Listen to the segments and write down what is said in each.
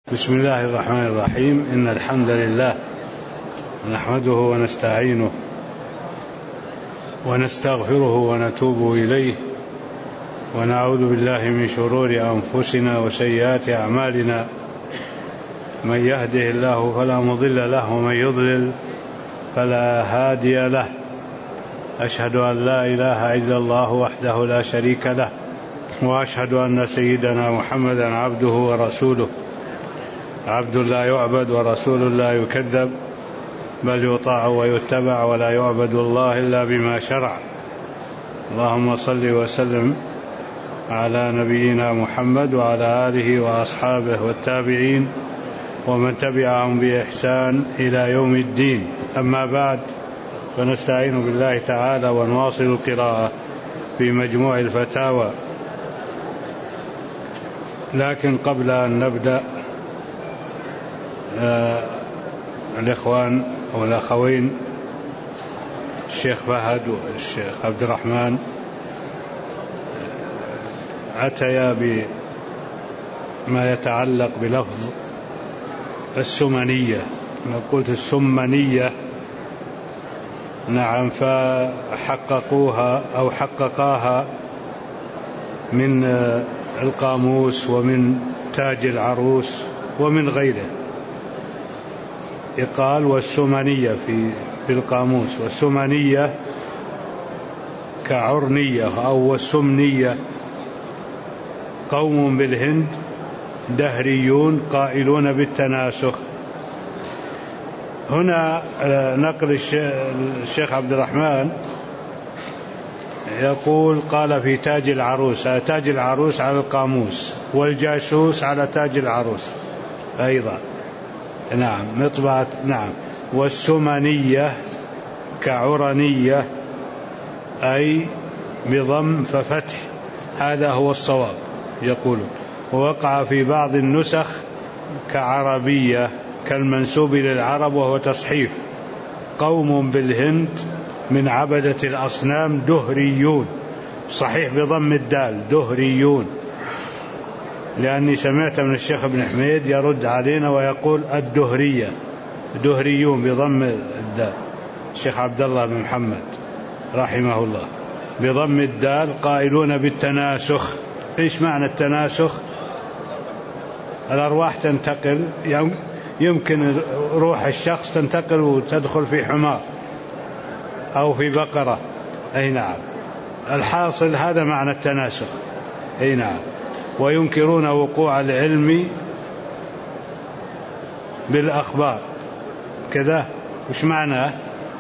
بسم الله الرحمن الرحيم. إن الحمد لله نحمده ونستعينه ونستغفره ونتوب إليه ونعوذ بالله من شرور أنفسنا وسيئات أعمالنا. من يهده الله فلا مضل له ومن يضلل فلا هادي له. أشهد أن لا إله إلا الله وحده لا شريك له، وأشهد أن سيدنا محمدا عبده ورسوله، عبد لا يعبد ورسول لا يكذب، بل يطاع ويتبع ولا يعبد الله إلا بما شرع. اللهم صل وسلم على نبينا محمد وعلى آله وأصحابه والتابعين ومن تبعهم بإحسان إلى يوم الدين. أما بعد، فنستعين بالله تعالى ونواصل القراءة في مجموع الفتاوى. لكن قبل أن نبدأ، الإخوان والأخوين الشيخ فهد والشيخ عبد الرحمن أتيا بما يتعلق بلفظ السمنية. أنا قلت السمنية، نعم، فحققوها أو حققاها من القاموس ومن تاج العروس ومن غيره. يقال والسمنية في القاموس، والسمنية كعرنية أو والسمنية. قوم بالهند دهريون قائلون بالتناسخ. هنا نقل الشيخ عبد الرحمن يقول قال في تاج العروس. تاج العروس على القاموس، والجاسوس على تاج العروس أيضا، نعم، مطبعة، نعم. والسمنية كعرنية أي بضم ففتح، هذا هو الصواب يقولون. ووقع في بعض النسخ كعربية كالمنسوب للعرب، وهو تصحيف. قوم بالهند من عبدة الأصنام دهريون، صحيح بضم الدال دهريون، لأني سمعت من الشيخ ابن حميد يرد علينا ويقول الدهرية، دهريون بضم الدال. الشيخ عبد الله بن محمد رحمه الله بضم الدال قائلون بالتناسخ. إيش معنى التناسخ؟ الأرواح تنتقل، يمكن روح الشخص تنتقل وتدخل في حمار أو في بقرة، أي نعم. الحاصل هذا معنى التناسخ، أي نعم. وينكرون وقوع العلم بالأخبار كذا. وش معناه؟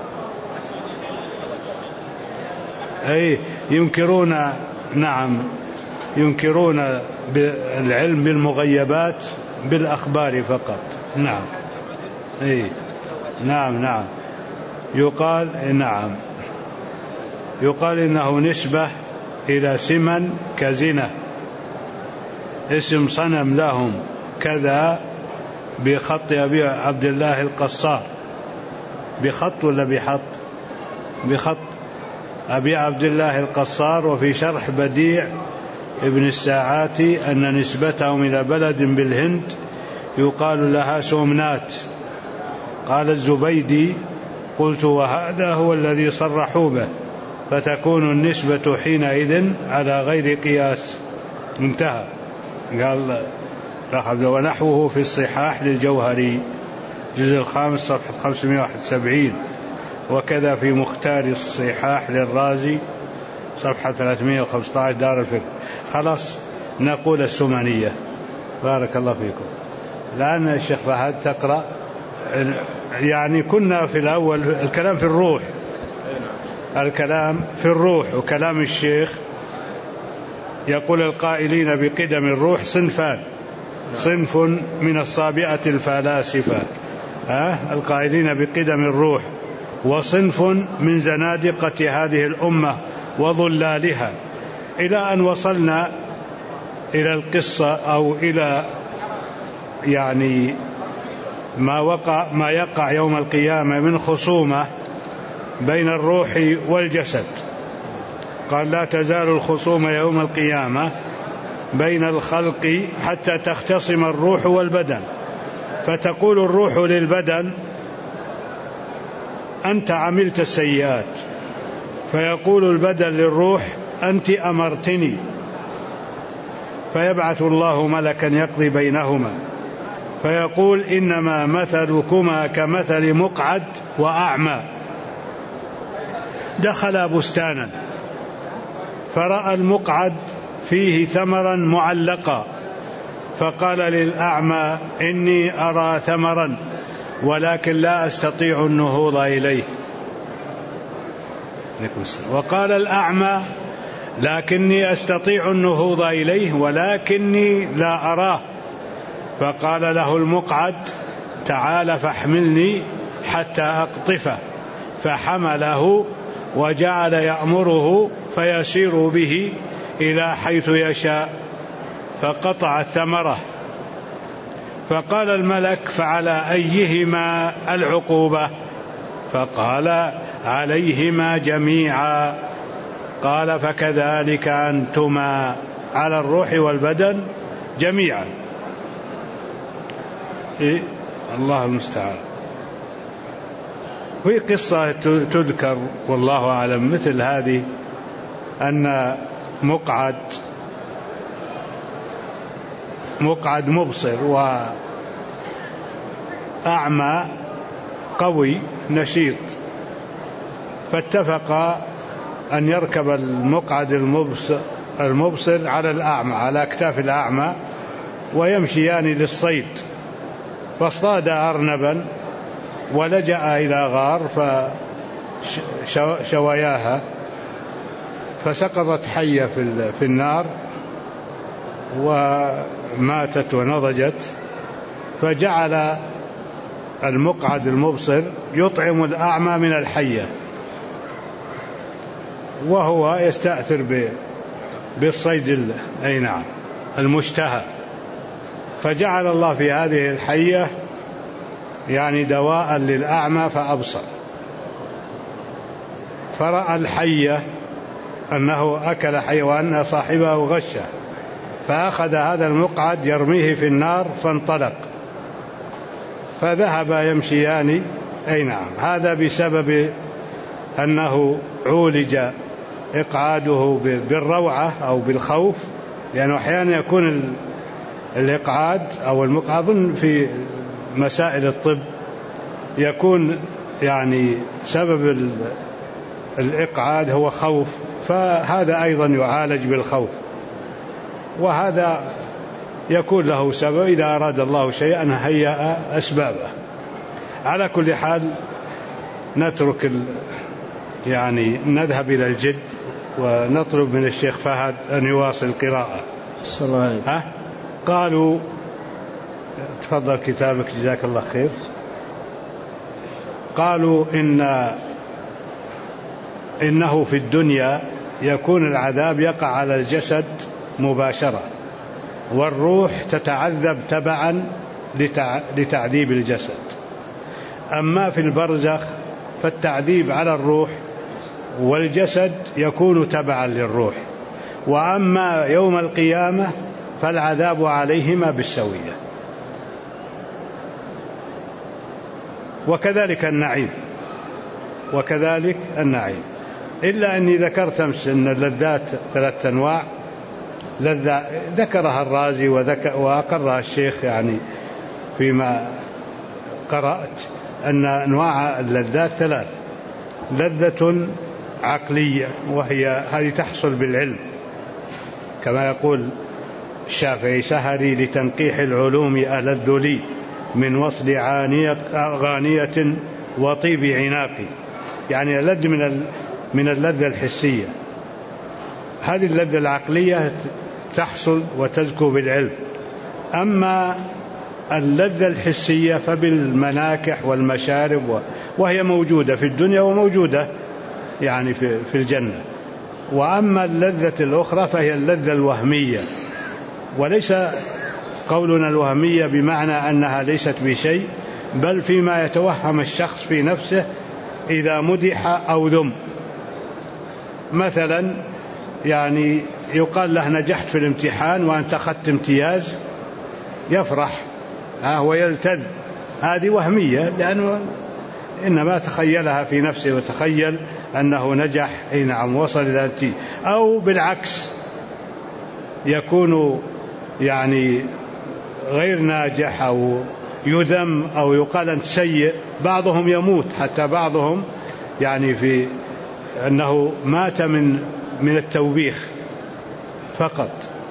أي ينكرون، نعم، ينكرون العلم بالمغيبات بالأخبار فقط، نعم، أي نعم، نعم. يقال، نعم، يقال إنه نسبة إلى سمن كزنة، اسم صنم لهم كذا، بخط أبي عبد الله القصار. بخط ولا بحط؟ بخط أبي عبد الله القصار. وفي شرح بديع ابن الساعاتي أن نسبتهم إلى بلد بالهند يقال لها سومنات. قال الزبيدي قلت وهذا هو الذي صرحوا به، فتكون النسبة حينئذ على غير قياس. انتهى. قال ونحوه في الصحاح للجوهري جزء 5 صفحة 571، وكذا في مختار الصحاح للرازي صفحة 315 دار الفقه. خلاص نقول السمنية. بارك الله فيكم. الآن الشيخ فهد تقرأ. يعني كنا في الأول الكلام في الروح، الكلام في الروح، وكلام الشيخ يقول القائلين بقدم الروح صنفان: صنف من الصابئة الفلاسفة، القائلين بقدم الروح، وصنف من زنادقة هذه الأمة وضلالها، إلى أن وصلنا إلى القصة أو إلى يعني ما يقع يوم القيامة من خصومة بين الروح والجسد. قال لا تزال الخصومة يوم القيامة بين الخلق حتى تختصم الروح والبدن، فتقول الروح للبدن: أنت عملت السيئات، فيقول البدن للروح: أنت أمرتني، فيبعث الله ملكا يقضي بينهما فيقول: إنما مثلكما كمثل مقعد وأعمى دخل بستانا فرأى المقعد فيه ثمرا معلقا، فقال للأعمى: إني أرى ثمرا ولكن لا أستطيع النهوض إليه. وقال الأعمى: لكني أستطيع النهوض إليه ولكني لا أراه. فقال له المقعد: تعال فاحملني حتى أقطفه، فحمله وجعل يأمره فيسير به إلى حيث يشاء، فقطع الثمرة. فقال الملك: فعلى أيهما العقوبة؟ فقال: عليهما جميعا. قال: فكذلك أنتما، على الروح والبدن جميعا. الله المستعان. في قصة تذكر والله أعلم مثل هذه، أن مقعد مبصر وأعمى قوي نشيط، فاتفق أن يركب المقعد المبصر على الأعمى، على أكتاف الأعمى، ويمشيان للصيد. فاصطاد أرنبا ولجأ إلى غار فشوياها، فسقطت حية في النار وماتت ونضجت. فجعل المقعد المبصر يطعم الأعمى من الحية وهو يستأثر بالصيد المشتهى. فجعل الله في هذه الحية يعني دواء للأعمى فأبصر، فرأى الحية أنه أكل حية وأن صاحبه غشه، فأخذ هذا المقعد يرميه في النار فانطلق، فذهب يمشيان. هذا بسبب أنه عولج إقعاده بالروعة أو بالخوف، لأنه أحيانا يكون الإقعاد أو المقعد في مسائل الطب يكون يعني سبب الإقعاد هو خوف، فهذا أيضا يعالج بالخوف، وهذا يكون له سبب. إذا أراد الله شيئا هيأ أسبابه. على كل حال نترك نذهب إلى الجد ونطلب من الشيخ فهد أن يواصل القراءة. قالوا تفضل كتابك جزاك الله خير. قالوا إنه في الدنيا يكون العذاب يقع على الجسد مباشرة، والروح تتعذب تبعا لتعذيب الجسد. أما في البرزخ فالتعذيب على الروح والجسد يكون تبعا للروح، وأما يوم القيامة فالعذاب عليهما بالسوية. وكذلك النعيم، إلا أني ذكرت أمس أن اللذات 3 أنواع. لذة ذكرها الرازي وأقرها الشيخ فيما قرأت، أن أنواع اللذات 3: لذة عقلية وهي هذه تحصل بالعلم، كما يقول الشافعي: سهري لتنقيح العلوم ألذ لي من وصل غانية وطيب عناقي، يعني ألذ من اللذة الحسية. هذه اللذة العقلية تحصل وتزكو بالعلم. أما اللذة الحسية فبالمناكح والمشارب، وهي موجودة في الدنيا وموجودة في الجنة. وأما اللذة الأخرى فهي اللذة الوهمية، وليس قولنا الوهمية بمعنى أنها ليست بشيء، بل فيما يتوهم الشخص في نفسه إذا مدح أو ذم. مثلا يعني يقال له نجحت في الامتحان وأنت أخذت امتياز يفرح ويلتذ. هذه وهمية، لأنه إنما تخيلها في نفسه وتخيل أنه نجح. أي نعم، وصل إلى التي. أو بالعكس يكون يعني غير ناجح أو يذم أو يقال أنت سيء. بعضهم يموت، حتى بعضهم يعني في أنه مات من التوبيخ فقط.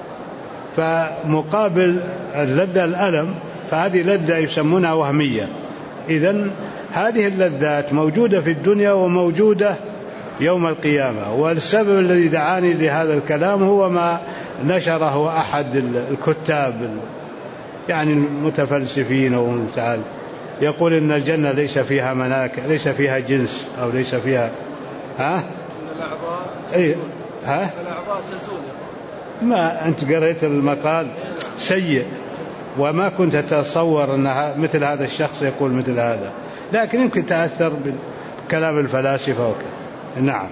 فمقابل اللذة الألم، فهذه لذة يسمونها وهمية. إذن هذه اللذات موجودة في الدنيا وموجودة يوم القيامة. والسبب الذي دعاني لهذا الكلام هو ما نشره أحد الكتاب يعني المتفلسفين ومتعال، يقول إن الجنة ليس فيها مناكب، ليس فيها جنس، أو ليس فيها الأعضاء تزول. ما أنت قرأت المقال سيء، وما كنت تتصور أن مثل هذا الشخص يقول مثل هذا، لكن يمكن تأثر بكلام الفلاسفة وكذا. نعم.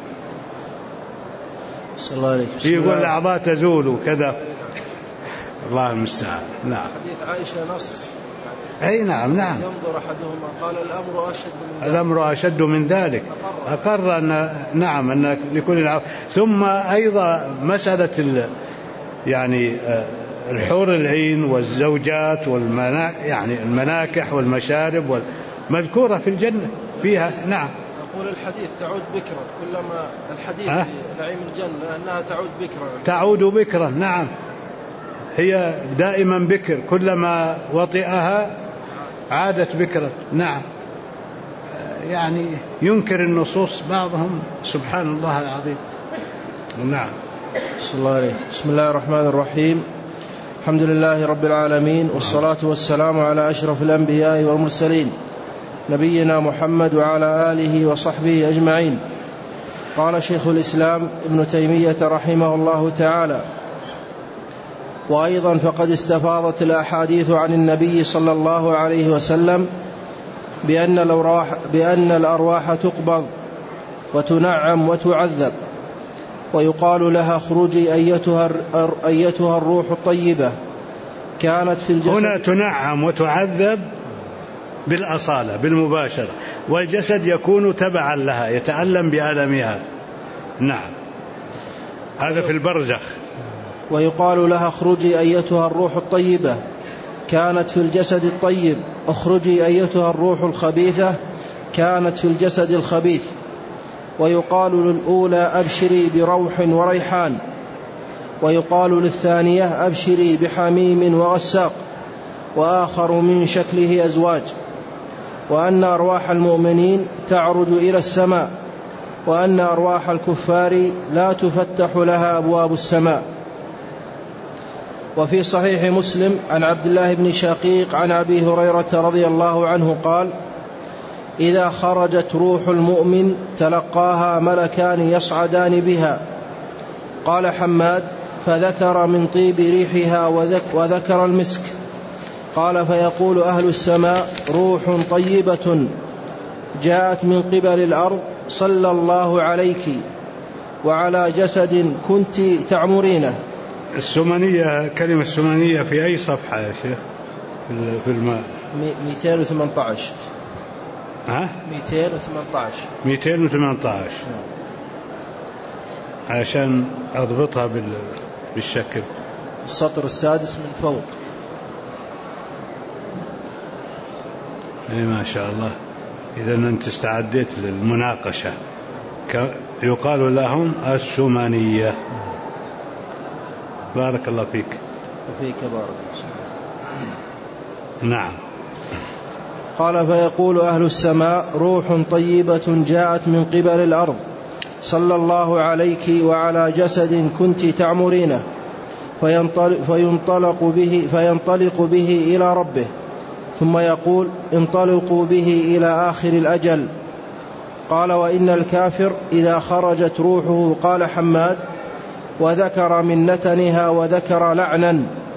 صلى الله عليه وسلم. يقول الأعضاء تزول وكذا، الله المستعان. نعم. حديث عائشة نص. أي نعم. ينظر أحدهما قال الأمر أشد من ذلك. أقر أن نعم أن لكل ثم أيضا مسألة يعني الحور العين والزوجات يعني المناكح والمشارب مذكورة في الجنة فيها. نعم. أقول الحديث تعود بكرا، كلما الحديث نعيم الجنة أنها تعود بكرا. نعم، هي دائما بكر، كلما وطئها عادت بكرا. نعم. يعني ينكر النصوص بعضهم، سبحان الله العظيم. نعم. صلى الله عليه. بسم الله الرحمن الرحيم. الحمد لله رب العالمين، والصلاة والسلام على أشرف الأنبياء والمرسلين، نبينا محمد وعلى آله وصحبه أجمعين. قال شيخ الإسلام ابن تيمية رحمه الله تعالى: وأيضا فقد استفاضت الأحاديث عن النبي صلى الله عليه وسلم بأن الأرواح تقبض وتنعم وتعذب، ويقال لها اخرجي أيتها الروح الطيبة كانت في الجسد. هنا تنعم وتعذب بالأصالة بالمباشرة، والجسد يكون تبعا لها يتألم بألمها. نعم، هذا في البرزخ. ويقال لها اخرجي أيتها الروح الطيبة كانت في الجسد الطيب، اخرجي أيتها الروح الخبيثة كانت في الجسد الخبيث. ويقال للأولى أبشري بروح وريحان، ويقال للثانية أبشري بحميم وغساق، وآخر من شكله أزواج. وأن أرواح المؤمنين تعرج إلى السماء، وأن أرواح الكفار لا تفتح لها أبواب السماء. وفي صحيح مسلم عن عبد الله بن شقيق عن أبي هريرة رضي الله عنه قال: إذا خرجت روح المؤمن تلقاها ملكان يصعدان بها. قال حماد: فذكر من طيب ريحها وذكر المسك. قال: فيقول أهل السماء: روح طيبة جاءت من قبل الأرض، صلى الله عليك وعلى جسد كنت تعمرينه. السمنية، كلمة السمنية في أي صفحة يا شيخ؟ في الماء 218. 218 عشان أضبطها بالشكل. السطر السادس من فوق. ما شاء الله. إذا أنت استعديت للمناقشة. يقال لهم السمنية. بارك الله فيك. وفيك بارك. نعم. قال: فيقول أهل السماء: روح طيبة جاءت من قبل الأرض، صلى الله عليك وعلى جسد كنت تعمرينه. فينطلق به إلى ربه، ثم يقول: انطلقوا به إلى آخر الأجل. قال: وإن الكافر إذا خرجت روحه، قال حماد، وذكر من نتنها وذكر لعنا.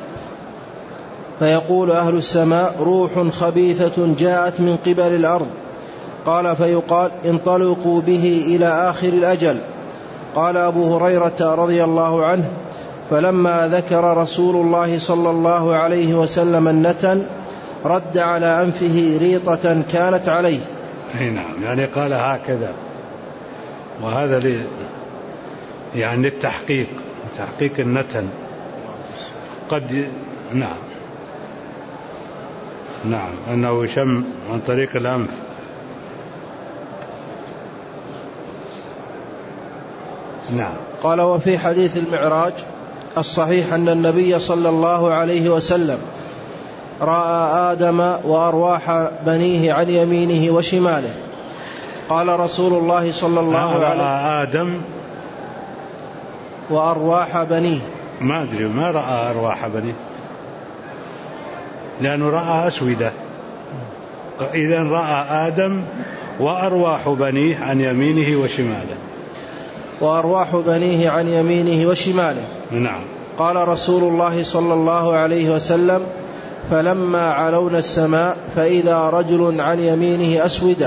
فيقول أهل السماء: روح خبيثة جاءت من قبل الأرض. قال: فيقال: انطلقوا به إلى آخر الأجل. قال أبو هريرة رضي الله عنه: فلما ذكر رسول الله صلى الله عليه وسلم النتن رد على أنفه ريطة كانت عليه. نعم، يعني قال هكذا، وهذا يعني للتحقيق، تحقيق النتن قد نعم أنه يشم عن طريق الأنف. نعم. قال: وفي حديث المعراج الصحيح أن النبي صلى الله عليه وسلم رأى آدم وأرواح بنيه عن يمينه وشماله. قال رسول الله صلى الله عليه وسلم: رأى آدم وأرواح بنيه. ما أدري، ما رأى أرواح بنيه، لأنه رأى أسودة. إذن رأى آدم وأرواح بنيه عن يمينه وشماله. وأرواح بنيه عن يمينه وشماله. نعم. قال رسول الله صلى الله عليه وسلم: فلما علونا السماء فإذا رجل عن يمينه أسودة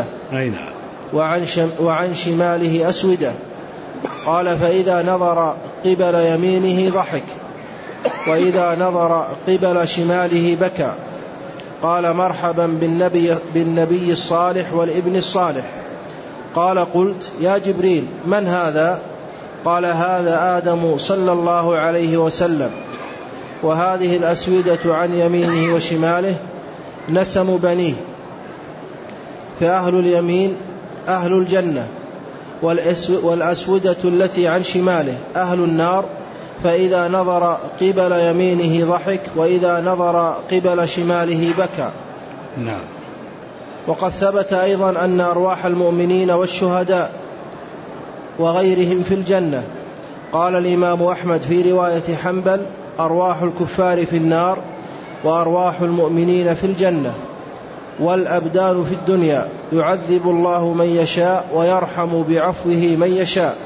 وعن شماله أسودة. قال: فإذا نظر قبل يمينه ضحك، وإذا نظر قبل شماله بكى. قال: مرحبا بالنبي الصالح والابن الصالح. قال: قلت: يا جبريل، من هذا؟ قال: هذا آدم صلى الله عليه وسلم، وهذه الأسودة عن يمينه وشماله نسم بنيه، فأهل اليمين أهل الجنة، والأسودة التي عن شماله أهل النار، فإذا نظر قبل يمينه ضحك، وإذا نظر قبل شماله بكى. نعم. وقد ثبت أيضا أن أرواح المؤمنين والشهداء وغيرهم في الجنة. قال الإمام أحمد في رواية حنبل: أرواح الكفار في النار، وأرواح المؤمنين في الجنة. والأبدان في الدنيا يعذب الله من يشاء ويرحم بعفوه من يشاء.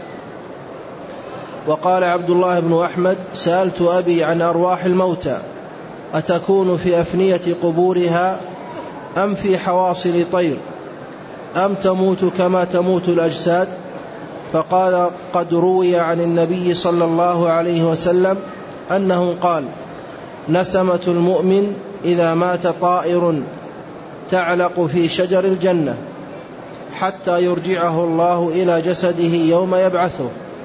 وقال عبد الله بن أحمد: سألت أبي عن أرواح الموتى أتكون في أفنية قبورها أم في حواصل طير أم تموت كما تموت الأجساد؟ فقال: قد روي عن النبي صلى الله عليه وسلم أنه قال: نسمة المؤمن إذا مات طائر تعلق في شجر الجنة حتى يرجعه الله إلى جسده يوم يبعثه.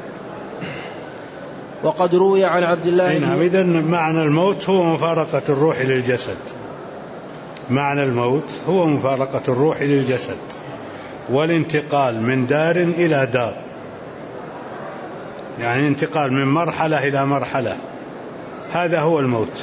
وقد روي عن عبد الله نعم. إذن معنى الموت هو مفارقة الروح للجسد. معنى الموت هو مفارقة الروح للجسد والانتقال من دار إلى دار، يعني انتقال من مرحلة إلى مرحلة، هذا هو الموت.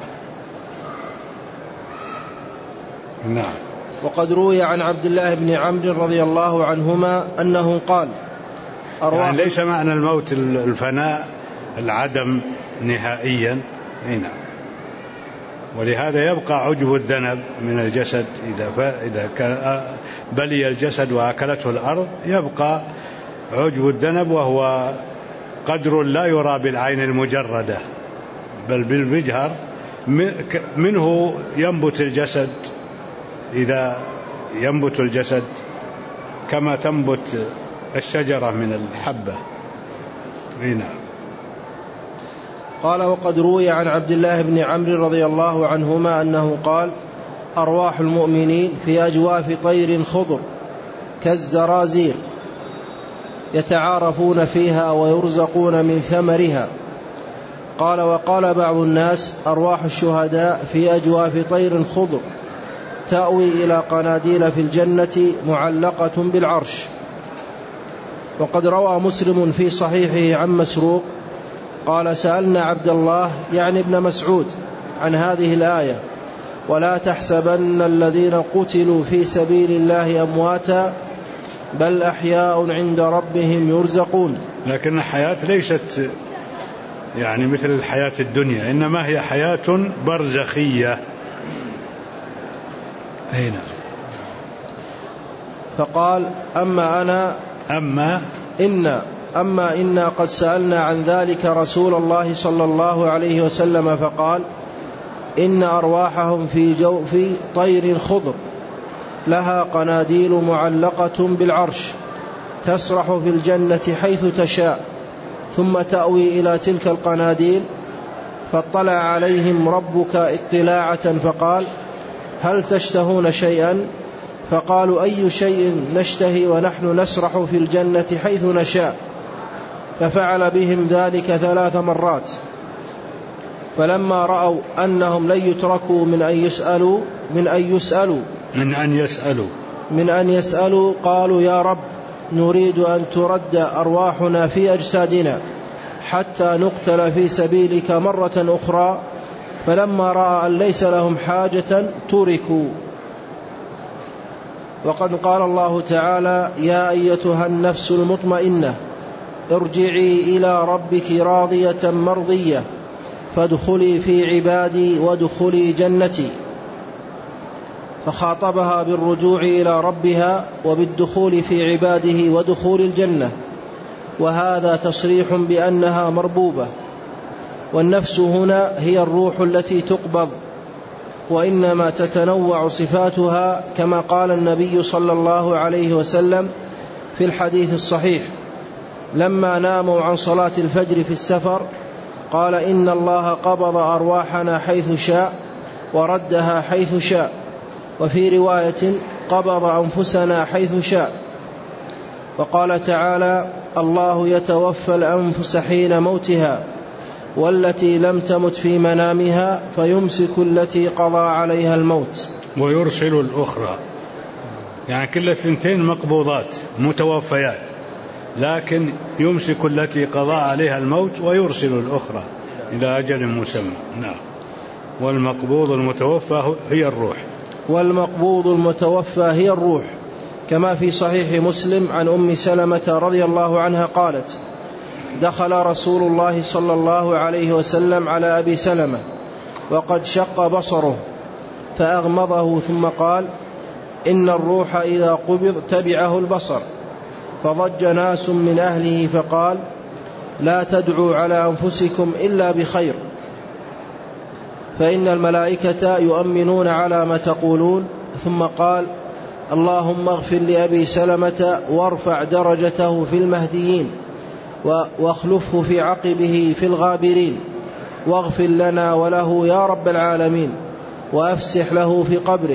نعم. وقد روي عن عبد الله بن عمرو رضي الله عنهما أنه قال: يعني ليس معنى الموت الفناء، العدم نهائيا. نعم. ولهذا يبقى عجب الذنب من الجسد إذا كان بلي الجسد وأكلته الأرض، يبقى عجب الذنب، وهو قدر لا يرى بالعين المجردة بل بالمجهر، منه ينبت الجسد. إذا ينبت الجسد كما تنبت الشجرة من الحبة. نعم. قال: وقد روي عن عبد الله بن عمرو رضي الله عنهما أنه قال: أرواح المؤمنين في أجواف طير خضر كالزرازير يتعارفون فيها ويرزقون من ثمرها. قال: وقال بعض الناس: أرواح الشهداء في أجواف طير خضر تأوي إلى قناديل في الجنة معلقة بالعرش. وقد روى مسلم في صحيحه عن مسروق قال: سألنا عبد الله يعني ابن مسعود عن هذه الآية: ولا تحسبن الذين قتلوا في سبيل الله أمواتا بل أحياء عند ربهم يرزقون. لكن الحياة ليست يعني مثل الحياة الدنيا، إنما هي حياة برزخية. هنا. فقال: أما إنا قد سألنا عن ذلك رسول الله صلى الله عليه وسلم فقال: إن أرواحهم في جوف طير خضر لها قناديل معلقة بالعرش تسرح في الجنة حيث تشاء ثم تأوي إلى تلك القناديل، فاطلع عليهم ربك اطلاعة فقال: هل تشتهون شيئا؟ فقالوا: أي شيء نشتهي ونحن نسرح في الجنة حيث نشاء. ففعل بهم ذلك 3 مرات. فلما رأوا أنهم لن يتركوا من أن يسألوا قالوا: يا رب، نريد أن ترد أرواحنا في أجسادنا حتى نقتل في سبيلك مرة أخرى. فلما رأى أن ليس لهم حاجة تركوا. وقد قال الله تعالى: يا أيتها النفس المطمئنة ارجعي إلى ربك راضية مرضية فادخلي في عبادي وادخلي جنتي. فخاطبها بالرجوع إلى ربها وبالدخول في عباده ودخول الجنة، وهذا تصريح بأنها مربوبة. والنفس هنا هي الروح التي تقبض، وإنما تتنوع صفاتها كما قال النبي صلى الله عليه وسلم في الحديث الصحيح لما ناموا عن صلاة الفجر في السفر قال: إن الله قبض أرواحنا حيث شاء وردها حيث شاء. وفي رواية: قبض أنفسنا حيث شاء. وقال تعالى: الله يتوفى الأنفس حين موتها والتي لم تمت في منامها فيمسك التي قضى عليها الموت ويرسل الأخرى. يعني كل 2 مقبوضات متوفيات، لكن يمسك التي قضى عليها الموت ويرسل الأخرى إلى أجل مسمى. نعم. والمقبوض المتوفى هي الروح. كما في صحيح مسلم عن أم سلمة رضي الله عنها قالت: دخل رسول الله صلى الله عليه وسلم على أبي سلمة وقد شق بصره فأغمضه ثم قال: إن الروح إذا قبض تبعه البصر. فضج ناس من أهله فقال: لا تدعوا على أنفسكم إلا بخير، فإن الملائكة يؤمنون على ما تقولون. ثم قال: اللهم اغفر لأبي سلمة وارفع درجته في المهديين واخلفه في عقبه في الغابرين، واغفر لنا وله يا رب العالمين، وافسح له في قبره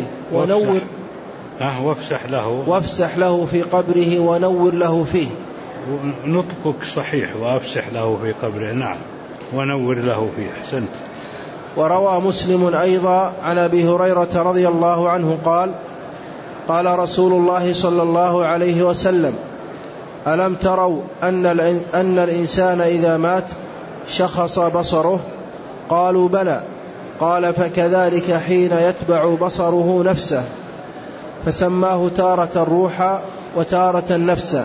وافسح له في قبره ونور له فيه. نطقك صحيح، وافسح له في قبره. نعم، ونور له فيه. أحسنت. وروى مسلم أيضا عن أبي هريرة رضي الله عنه قال: قال رسول الله صلى الله عليه وسلم: ألم تروا أن الإنسان إذا مات شخص بصره؟ قالوا: بلى. قال: فكذلك حين يتبع بصره نفسه، فسماه تارة الروح وتارة النفس.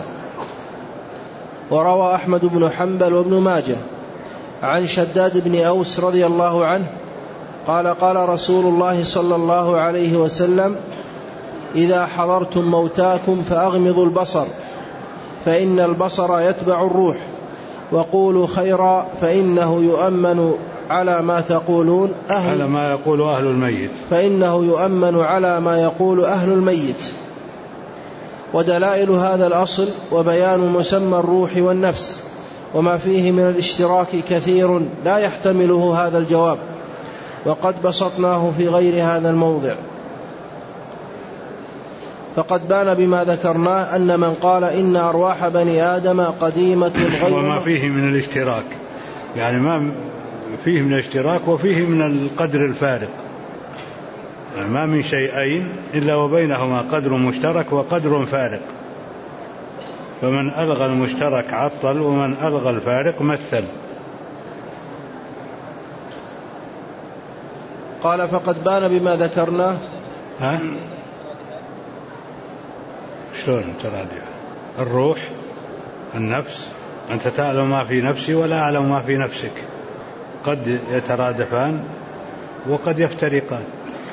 وروى أحمد بن حنبل وابن ماجه عن شداد بن أوس رضي الله عنه قال: قال رسول الله صلى الله عليه وسلم: إذا حضرتم موتاكم فأغمضوا البصر، فإن البصر يتبع الروح، وقولوا خيرا فإنه يؤمن على ما تقولون فإنه يؤمن على ما يقول أهل الميت. ودلائل هذا الأصل وبيان مسمى الروح والنفس وما فيه من الاشتراك كثير لا يحتمله هذا الجواب، وقد بسطناه في غير هذا الموضع. فقد بان بما ذكرناه أن من قال إن أرواح بني آدم قديمة غير وما فيه من الاشتراك، يعني ما فيه من الاشتراك وفيه من القدر الفارق، يعني ما من شيئين إلا وبينهما قدر مشترك وقدر فارق، فمن ألغى المشترك عطل ومن ألغى الفارق مثل. قال: فقد بان بما ذكرناه. شلون ترادف الروح النفس؟ أنت تعلم ما في نفسي ولا أعلم ما في نفسك، قد يترادفان وقد يفترقان.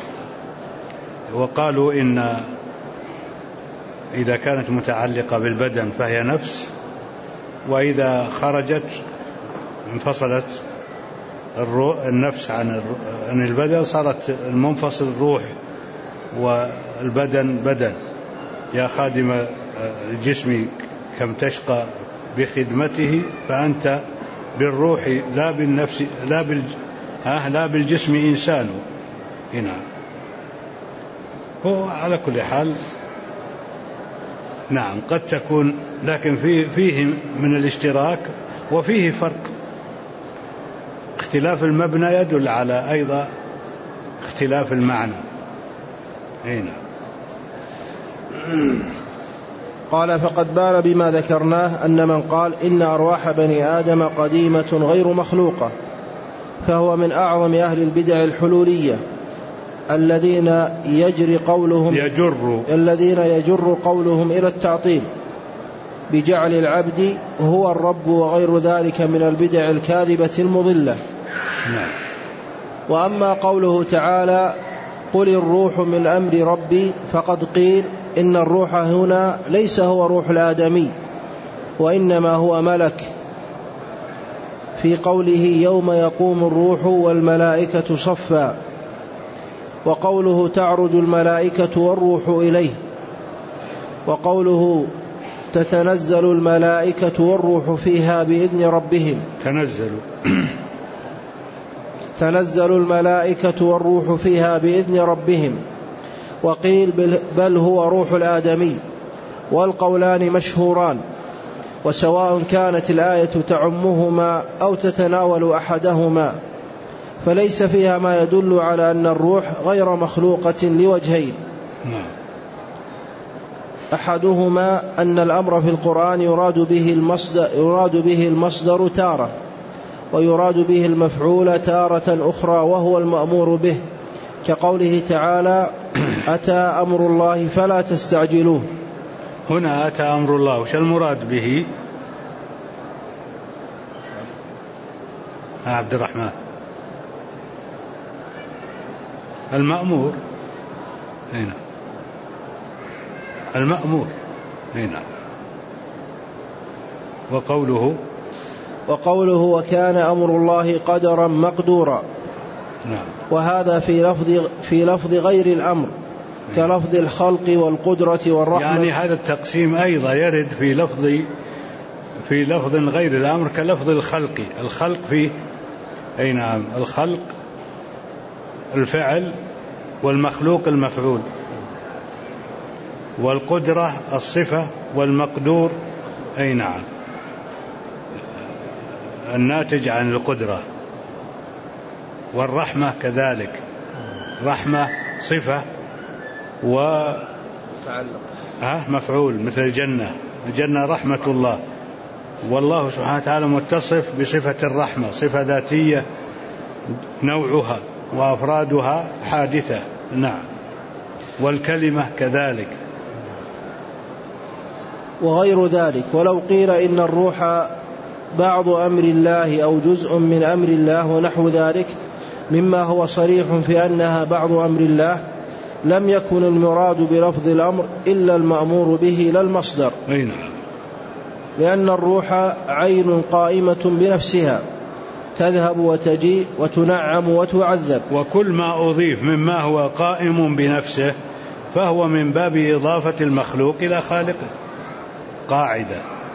وقالوا إن إذا كانت متعلقة بالبدن فهي نفس، وإذا خرجت انفصلت النفس عن البدن صارت المنفصل الروح والبدن بدن. يا خادم الجسم كم تشقى بخدمته فأنت بالروح لا بالنفس لا بالجسم إنسان. هنا هو على كل حال نعم قد تكون، لكن فيه من الاشتراك وفيه فرق. اختلاف المبنى يدل على أيضا اختلاف المعنى. هنا قال فقد بان بما ذكرناه أن من قال إن أرواح بني آدم قديمة غير مخلوقة فهو من أعظم أهل البدع الحلولية الذين يجر قولهم إلى التعطيل بجعل العبد هو الرب وغير ذلك من البدع الكاذبة المضلة. وأما قوله تعالى قل الروح من أمر ربي فقد قيل إن الروح هنا ليس هو روح الآدمي وإنما هو ملك في قوله يوم يقوم الروح والملائكة صفا، وقوله تعرج الملائكة والروح إليه، وقوله تتنزل الملائكة والروح فيها بإذن ربهم تنزل الملائكة والروح فيها بإذن ربهم. وقيل بل هو روح الآدمي، والقولان مشهوران، وسواء كانت الآية تعمهما أو تتناول أحدهما، فليس فيها ما يدل على أن الروح غير مخلوقة لوجهين. أحدهما أن الأمر في القرآن يراد به المصدر تارة، ويراد به المفعول تارة أخرى وهو المأمور به، كقوله تعالى أتى أمر الله فلا تستعجلوه. هنا أتى أمر الله، وش المراد به؟ عبد الرحمن. المأمور هنا، المأمور هنا. وقوله وكان أمر الله قدرا مقدورا. نعم. وهذا في لفظ غير الأمر كلفظ الخلق والقدرة والرحمة. يعني هذا التقسيم أيضا يرد في لفظ غير الأمر كلفظ الخلق فيه أي نعم، الخلق الفعل والمخلوق المفعول، والقدرة الصفة والمقدور أي نعم الناتج عن القدرة، والرحمة كذلك، رحمة صفة مفعول مثل الجنة رحمة الله، والله سبحانه وتعالى متصف بصفة الرحمة، صفة ذاتية نوعها وأفرادها حادثة. نعم. والكلمة كذلك وغير ذلك. ولو قيل إن الروح بعض أمر الله أو جزء من أمر الله ونحو ذلك مما هو صريح في أنها بعض أمر الله، لم يكن المراد بلفظ الأمر إلا المأمور به لا المصدر، لأن الروح عين قائمة بنفسها تذهب وتجيء وتنعم وتعذب. وكل ما أضيف مما هو قائم بنفسه فهو من باب إضافة المخلوق إلى خالقه. قاعدة: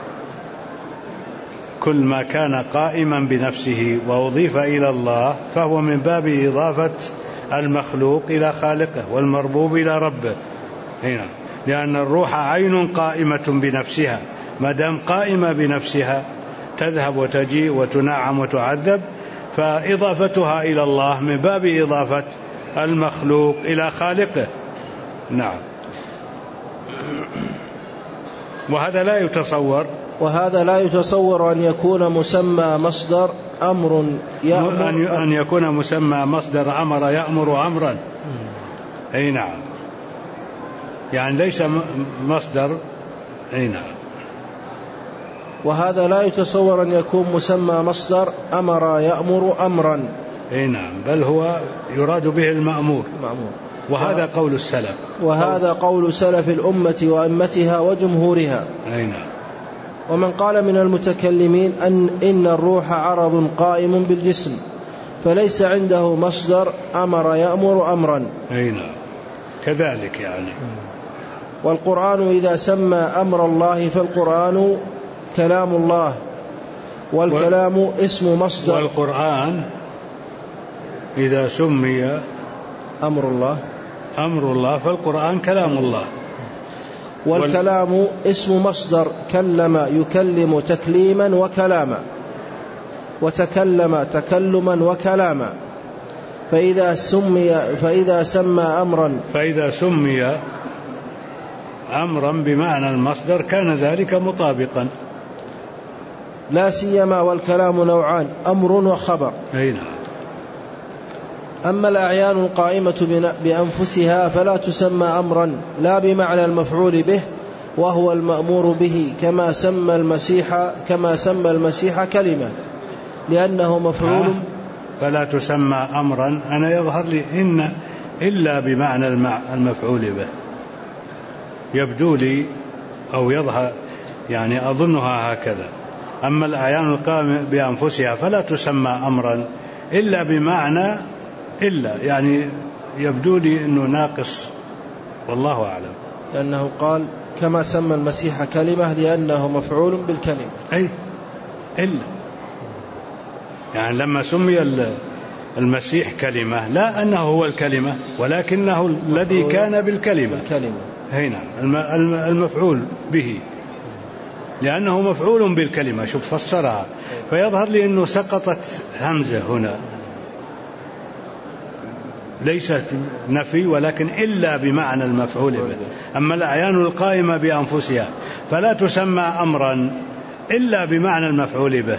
كل ما كان قائما بنفسه وأضيف إلى الله فهو من باب إضافة المخلوق إلى خالقه والمربوب إلى ربه. هنا لأن الروح عين قائمة بنفسها، ما دام قائمة بنفسها تذهب وتجيء وتنعم وتعذب، فإضافتها إلى الله من باب إضافة المخلوق إلى خالقه. نعم. وهذا لا يتصور أن يكون مسمى مصدر أمر يأمر، أن يكون مسمى مصدر أمر يأمر أمرا. أي نعم، يعني ليس مصدر. أي نعم. وهذا لا يتصور أن يكون مسمى مصدر أمر يأمر أمرا. أي نعم، بل هو يراد به المأمور. وهذا قول السلف، وهذا قول سلف الأمة وأمتها وجمهورها. أي نعم. ومن قال من المتكلمين إن الروح عرض قائم بالجسم فليس عنده مصدر أمر يأمر أمرا. أي نعم، كذلك يعني. والقرآن إذا سمى أمر الله فالقرآن كلام الله، والكلام اسم مصدر. والقرآن إذا سمي أمر الله فالقرآن كلام الله. والكلام اسم مصدر كلم يكلم تكليما وكلاما، وتكلم تكلما وكلاما. فإذا سمي أمرا بمعنى المصدر كان ذلك مطابقا. لا سيما والكلام نوعان، أمر وخبر. نعم. أما الأعيان القائمة بأنفسها فلا تسمى أمرا، لا بمعنى المفعول به وهو المأمور به، كما سمى المسيح كلمة لأنه مفعول. فلا تسمى أمرا، أنا يظهر لي إن إلا بمعنى المفعول به، يبدو لي أو يظهر، يعني أظنها هكذا. أما الأعيان القائمة بأنفسها فلا تسمى أمرا إلا بمعنى إلا، يعني يبدو لي أنه ناقص، والله أعلم. لأنه قال كما سمى المسيح كلمة لأنه مفعول بالكلمة. أي إلا، يعني لما سمي المسيح كلمة لا أنه هو الكلمة، ولكنه الذي كان بالكلمة. هنا المفعول به لأنه مفعول بالكلمة. شوف فسرها، فيظهر لي أنه سقطت همزة هنا، ليست نفي ولكن إلا بمعنى المفعول به. أما الأعيان القائمة بأنفسها فلا تسمى أمرا إلا بمعنى المفعول به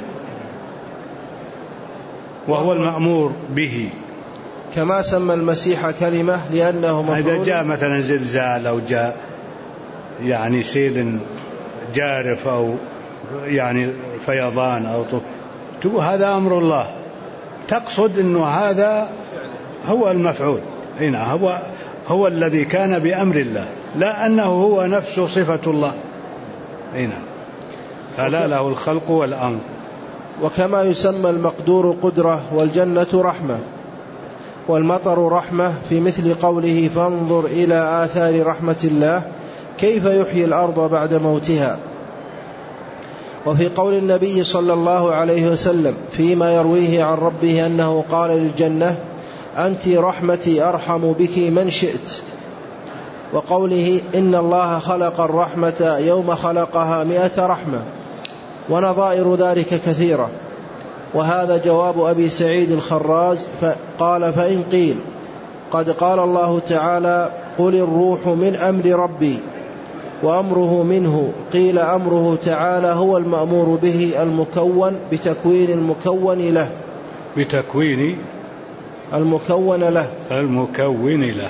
وهو المأمور به. كما سمى المسيح كلمة لأنه مفعول. إذا جاء مثلا زلزال أو جاء يعني سيل جارف أو يعني فيضان أو تقول هذا أمر الله، تقصد أنه هذا هو المفعول. هنا هو الذي كان بأمر الله، لا أنه هو نفسه صفة الله. هنا فلا له الخلق والأمر. وكما يسمى المقدور قدرة، والجنة رحمة، والمطر رحمة، في مثل قوله فانظر إلى آثار رحمة الله كيف يحيي الأرض بعد موتها. وفي قول النبي صلى الله عليه وسلم فيما يرويه عن ربه أنه قال للجنة أنت رحمتي أرحم بك من شئت. وقوله إن الله خلق الرحمة يوم خلقها 100 رحمة، ونظائر ذلك كثيرة. وهذا جواب أبي سعيد الخراز، قال فإن قيل قد قال الله تعالى قل الروح من أمر ربي وأمره منه، قيل أمره تعالى هو المأمور به المكون بتكوين المكون له، بتكوين المكون له.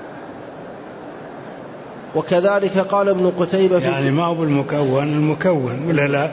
وكذلك قال ابن قتيبة يعني ما هو المكون ولا لا؟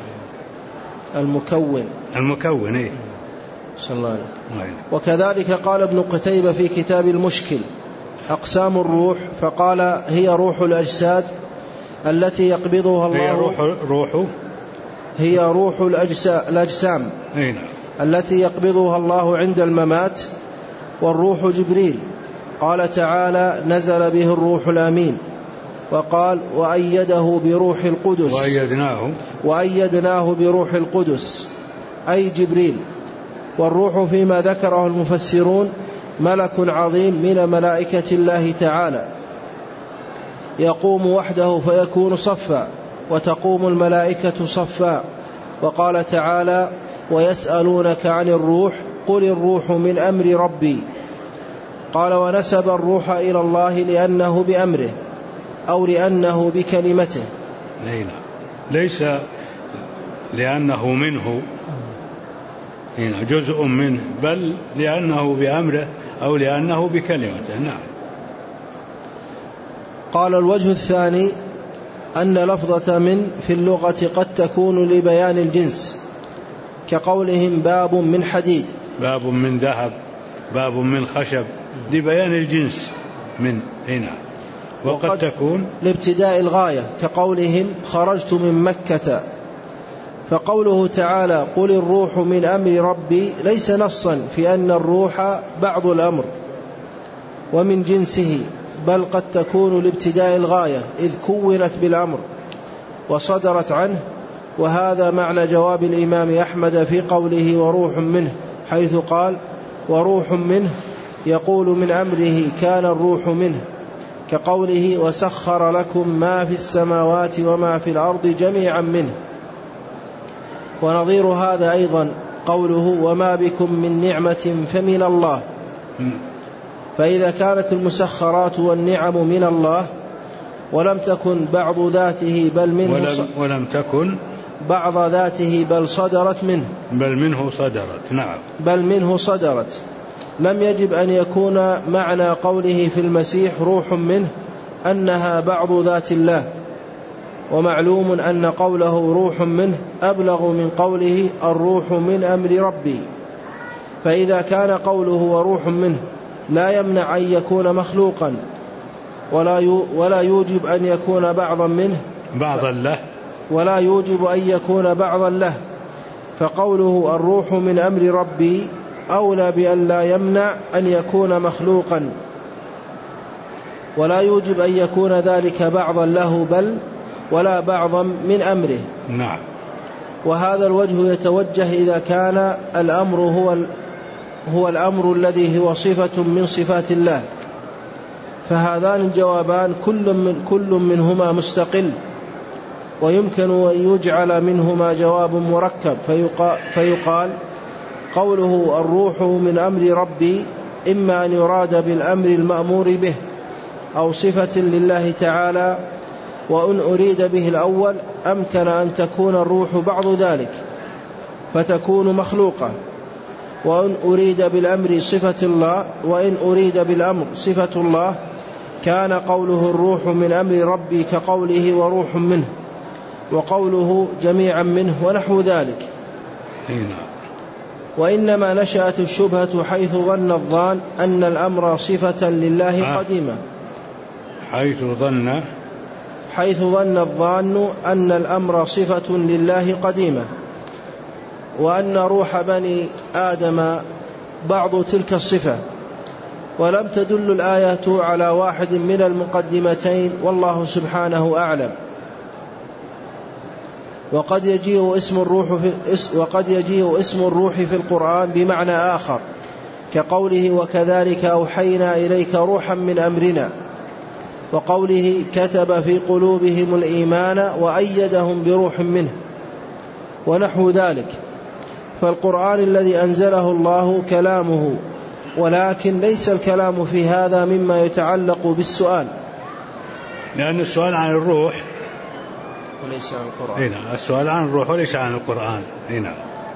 المكون إيه؟ صلى الله عليه. وكذلك قال ابن قتيبة في كتاب المشكل أقسام الروح، فقال هي روح الأجساد التي يقبضها الله، هي روح الأجسام التي يقبضها الله عند الممات. والروح جبريل، قال تعالى نزل به الروح الأمين. وقال وأيده بروح القدس، وأيدناه بروح القدس أي جبريل. والروح فيما ذكره المفسرون ملك عظيم من ملائكة الله تعالى، يقوم وحده فيكون صفا، وتقوم الملائكة صفا. وقال تعالى ويسألونك عن الروح قل الروح من أمر ربي. قال ونسب الروح إلى الله لأنه بأمره أو لأنه بكلمته، ليس لأنه منه جزء منه، بل لأنه بأمره أو لأنه بكلمته. نعم. قال الوجه الثاني أن لفظة من في اللغة قد تكون لبيان الجنس، كقولهم باب من حديد، باب من ذهب، باب من خشب، لبيان الجنس من هنا. وقد تكون لابتداء الغاية، كقولهم خرجت من مكة. فقوله تعالى قل الروح من أمر ربي ليس نصا في أن الروح بعض الأمر ومن جنسه، بل قد تكون لابتداء الغاية إذ كونت بالأمر وصدرت عنه، وهذا معنى جواب الإمام أحمد في قوله وروح منه، حيث قال وروح منه يقول من أمره كان الروح منه، كقوله وسخر لكم ما في السماوات وما في الأرض جميعا منه. ونظير هذا أيضا قوله وما بكم من نعمة فمن الله. فإذا كانت المسخرات والنعم من الله ولم تكن بعض ذاته ولم تكن بعض ذاته بل صدرت منه، نعم، بل منه صدرت، لم يجب أن يكون معنى قوله في المسيح روح منه أنها بعض ذات الله، ومعلوم أن قوله روح منه أبلغ من قوله الروح من أمر ربي. فإذا كان قوله وروح منه لا يمنع أن يكون مخلوقا ولا يوجب أن يكون بعضا منه ولا يوجب أن يكون بعضا له، فقوله الروح من أمر ربي أولى بأن لا يمنع أن يكون مخلوقا ولا يوجب أن يكون ذلك بعضا له بل ولا بعضا من أمره. نعم. وهذا الوجه يتوجه إذا كان الأمر هو الأمر الذي هو صفة من صفات الله، فهذان الجوابان كل منهما مستقل، ويمكن أن يجعل منهما جواب مركب، فيقال قوله الروح من أمر ربي إما أن يراد بالأمر المأمور به أو صفة لله تعالى، وإن أريد به الأول أمكن أن تكون الروح بعض ذلك فتكون مخلوقة، وإن أريد بالأمر صفة الله وإن أريد بالأمر صفة الله كان قوله الروح من أمر ربي كقوله وروح منه، وقوله جميعا منه ونحو ذلك. وإنما نشأت الشبهة حيث ظن الظان أن الأمر صفة لله قديمة، حيث ظن الظان أن الأمر صفة لله قديمة، وأن روح بني آدم بعض تلك الصفة، ولم تدل الآيات على واحد من المقدمتين، والله سبحانه أعلم. وقد يجيء اسم الروح في القرآن بمعنى آخر، كقوله وكذلك أوحينا إليك روحا من أمرنا، وقوله كتب في قلوبهم الإيمان وأيدهم بروح منه، ونحو ذلك. فالقرآن الذي أنزله الله كلامه، ولكن ليس الكلام في هذا مما يتعلق بالسؤال، لأن السؤال عن الروح وليس عن القرآن. هنا السؤال عن الروح وليس عن القرآن. هنا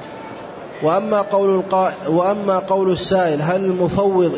وأما قول السائل هل المفوض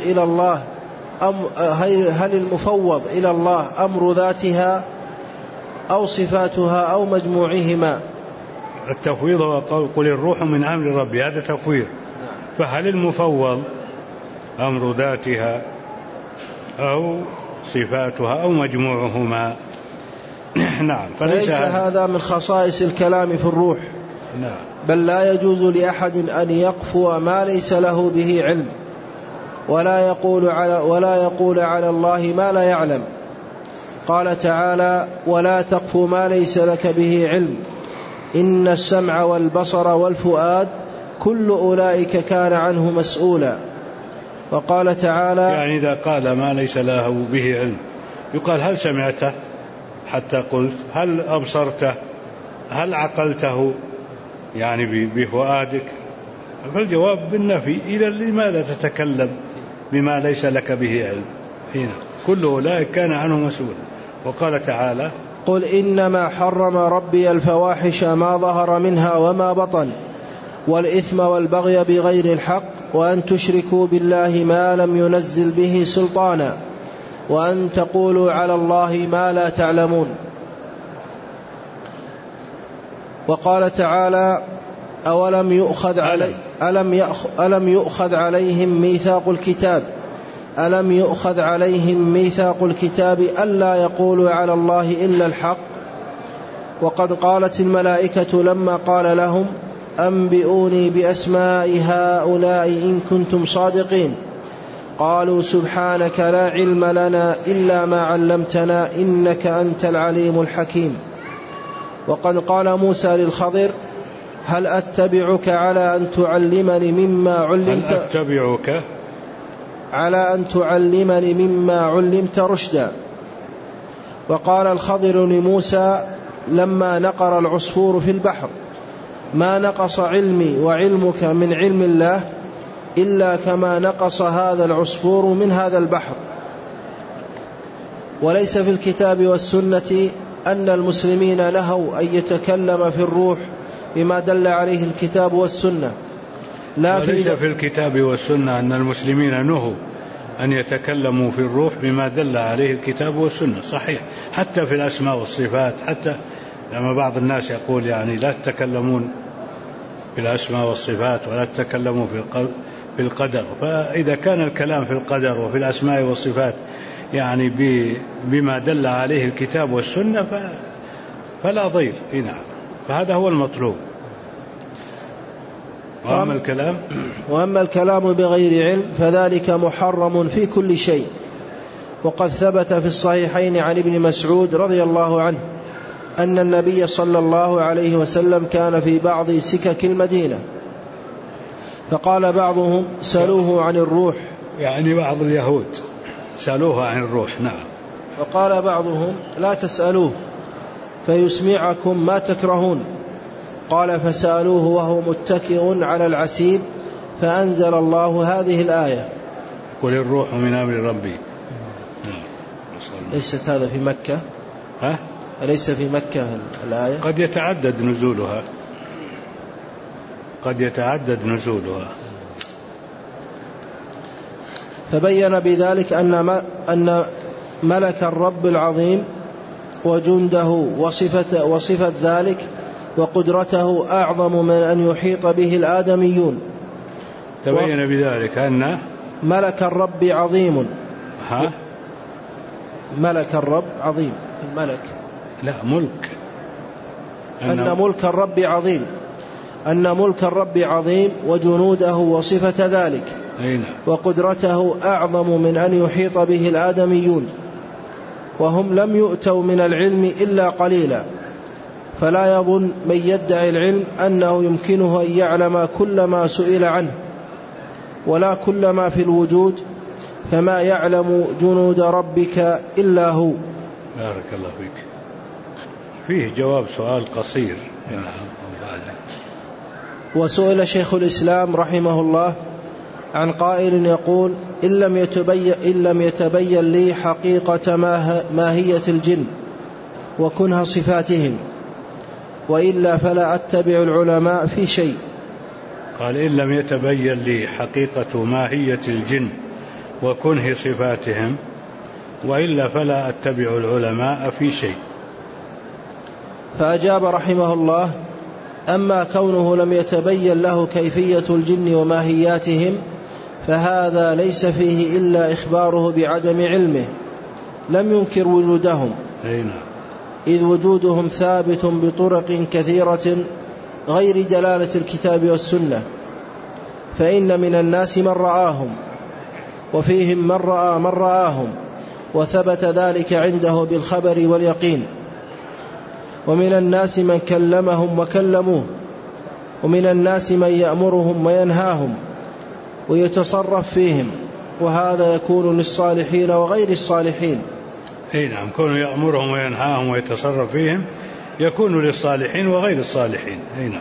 إلى الله أمر ذاتها أو صفاتها أو مجموعهما؟ التفويض هو قل الروح من أمر ربي، هذا تفويض. فهل المفوض أمر ذاتها أو صفاتها أو مجموعهما؟ نعم. فليس هذا من خصائص الكلام في الروح. نعم. بل لا يجوز لأحد أن يقفو ما ليس له به علم، ولا يقول على الله ما لا يعلم. قال تعالى ولا تقف ما ليس لك به علم إن السمع والبصر والفؤاد كل أولئك كان عنه مسؤولا. وقال تعالى يعني إذا قال ما ليس له به علم يقال هل سمعته حتى قلت، هل أبصرته، هل عقلته يعني بفؤادك؟ فالجواب بالنفي. إذا لماذا تتكلم بما ليس لك به علم؟ هنا كل أولئك كان عنه مسؤولا. وقال تعالى قل إنما حرم ربي الفواحش ما ظهر منها وما بطن والإثم والبغي بغير الحق وأن تشركوا بالله ما لم ينزل به سلطانا وأن تقولوا على الله ما لا تعلمون. وقال تعالى ألم يؤخذ عليهم ميثاق الكتاب ألا يقولوا على الله إلا الحق. وقد قالت الملائكة لما قال لهم أنبئوني بأسماء هؤلاء إن كنتم صادقين قالوا سبحانك لا علم لنا إلا ما علمتنا إنك أنت العليم الحكيم. وقد قال موسى للخضر هل أتبعك على أن تعلمني مما علمت رشدا. وقال الخضر لموسى لما نقر العصفور في البحر ما نقص علمي وعلمك من علم الله إلا كما نقص هذا العصفور من هذا البحر. وليس في الكتاب والسنة أن المسلمين نهوا أن يتكلم في الروح بما دل عليه الكتاب والسنة. وليس في الكتاب والسنة أن المسلمين نهوا أن يتكلموا في الروح بما دل عليه الكتاب والسنة. صحيح، حتى في الأسماء والصفات، حتى لما بعض الناس يقول يعني لا تتكلمون في الأسماء والصفات ولا تتكلموا في القدر، فإذا كان الكلام في القدر وفي الأسماء والصفات يعني بما دل عليه الكتاب والسنة فلا ضير. نعم، فهذا هو المطلوب. وأما الكلام بغير علم فذلك محرم في كل شيء. وقد ثبت في الصحيحين عن ابن مسعود رضي الله عنه أن النبي صلى الله عليه وسلم كان في بعض سكك المدينة فقال بعضهم سألوه عن الروح، يعني بعض اليهود سألوه عن الروح. نعم. وقال بعضهم لا تسألوه فيسمعكم ما تكرهون. قال فسألوه وهو متكئ على العسيب فأنزل الله هذه الآية قل الروح من أمر ربي. ليست هذا في مكة؟ أليس في مكة الآية؟ قد يتعدد نزولها. فبين بذلك أن ملك الرب العظيم وجنده وصفة ذلك وقدرته أعظم من أن يحيط به الآدميون. تبين بذلك أن ملك الرب عظيم. ملك الرب عظيم. الملك لا ملك. أن ملك الرب عظيم. أن ملك الرب عظيم وجنوده وصفة ذلك وقدرته أعظم من أن يحيط به الآدميون، وهم لم يؤتوا من العلم إلا قليلا. فلا يظن من يدعي العلم أنه يمكنه أن يعلم كل ما سئل عنه ولا كل ما في الوجود، فما يعلم جنود ربك إلا هو. بارك الله فيك. فيه جواب سؤال قصير. وسئل شيخ الإسلام رحمه الله عن قائل يقول إن لم يتبين لي حقيقة ماهية الجن وكنها صفاتهم وإلا فلا أتبع العلماء في شيء. قال إن لم يتبين لي حقيقة ماهية الجن وكنه صفاتهم وإلا فلا أتبع العلماء في شيء. فأجاب رحمه الله أما كونه لم يتبين له كيفية الجن وماهياتهم فهذا ليس فيه إلا إخباره بعدم علمه، لم ينكر وجودهم إذ وجودهم ثابت بطرق كثيرة غير دلالة الكتاب والسنة. فإن من الناس من رآهم وفيهم من رأى من رآهم وثبت ذلك عنده بالخبر واليقين، ومن الناس من كلمهم وكلموه، ومن الناس من يأمرهم وينهاهم ويتصرف فيهم، وهذا يكون للصالحين وغير الصالحين. نعم، كونه يأمرهم وينهاهم ويتصرف فيهم يكون للصالحين وغير الصالحين. نعم.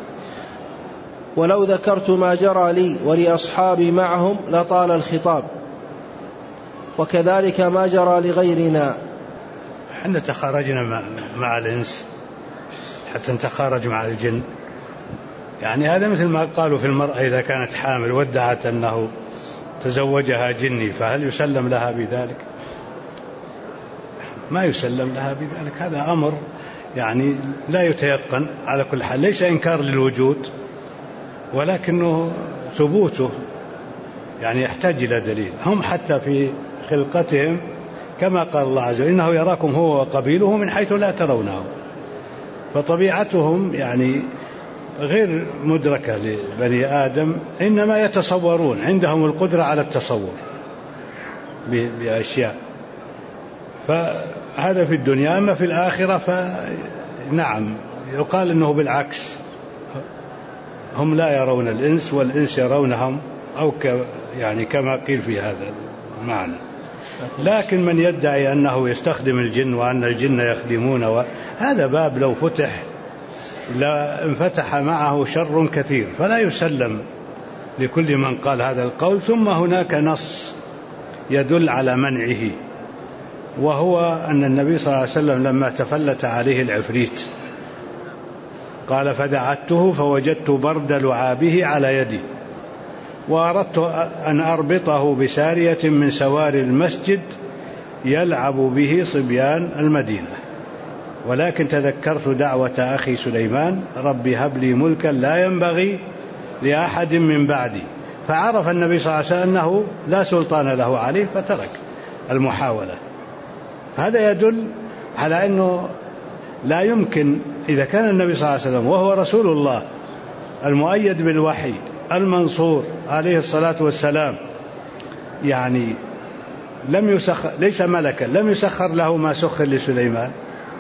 ولو ذكرت ما جرى لي ولأصحابي معهم لطال الخطاب، وكذلك ما جرى لغيرنا. احنا تخارجنا مع الإنس حتى نتخارج مع الجن، يعني هذا مثل ما قالوا في المرأة إذا كانت حامل وادعت أنه تزوجها جني فهل يسلم لها بذلك؟ ما يسلم لها بذلك. هذا أمر يعني لا يتيقن. على كل حال ليس إنكار للوجود ولكنه ثبوته يعني يحتاج إلى دليل. هم حتى في خلقتهم كما قال الله عز وجل إنه يراكم هو وقبيله من حيث لا ترونه، فطبيعتهم يعني غير مدركة لبني آدم، إنما يتصورون، عندهم القدرة على التصور بأشياء. فهذا في الدنيا. أما في الآخرة نعم يقال أنه بالعكس، هم لا يرون الإنس والإنس يرونهم، أو يعني كما قيل في هذا المعنى. لكن من يدعي أنه يستخدم الجن وأن الجن يخدمون، هذا باب لو فتح لا انفتح معه شر كثير، فلا يسلم لكل من قال هذا القول. ثم هناك نص يدل على منعه، وهو أن النبي صلى الله عليه وسلم لما تفلت عليه العفريت قال فدعته فوجدت برد لعابه على يدي، وأردت أن أربطه بسارية من سواري المسجد يلعب به صبيان المدينة، ولكن تذكرت دعوة أخي سليمان رب هب لي ملكا لا ينبغي لأحد من بعدي، فعرف النبي صلى الله عليه وسلم أنه لا سلطان له عليه فترك المحاولة. هذا يدل على أنه لا يمكن، إذا كان النبي صلى الله عليه وسلم وهو رسول الله المؤيد بالوحي المنصور عليه الصلاة والسلام، يعني ليس ملكا، لم يسخر له ما سخر لسليمان،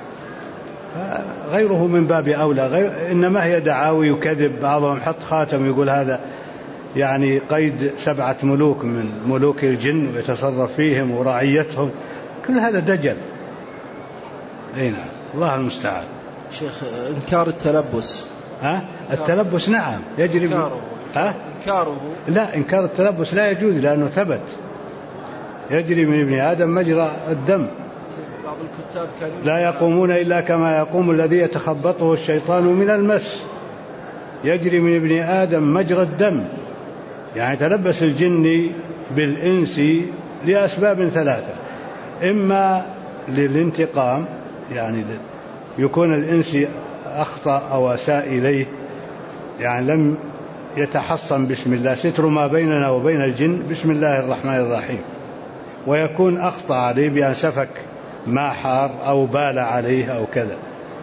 غيره من باب أولى. إنما هي دعاوي يكذب، بعضهم حط خاتم يقول هذا يعني قيد 7 ملوك من ملوك الجن ويتصرف فيهم ورعيتهم، كل هذا دجل. نعم الله المستعان. شيخ إنكار التلبس، التلبس نعم يجري إنكاره لا، إنكار التلبس لا يجوز لأنه ثبت، يجري من ابن آدم مجرى الدم. بعض الكتاب لا يقومون إلا كما يقوم الذي يتخبطه الشيطان من المس، يجري من ابن آدم مجرى الدم. يعني تلبس الجن بالإنس لأسباب 3: إما للانتقام، يعني يكون الإنس أخطأ أو أساء إليه، يعني لم يتحصن بسم الله، ستر ما بيننا وبين الجن بسم الله الرحمن الرحيم، ويكون أخطأ عليه بأن سفك ما حار أو بال عليه أو كذا،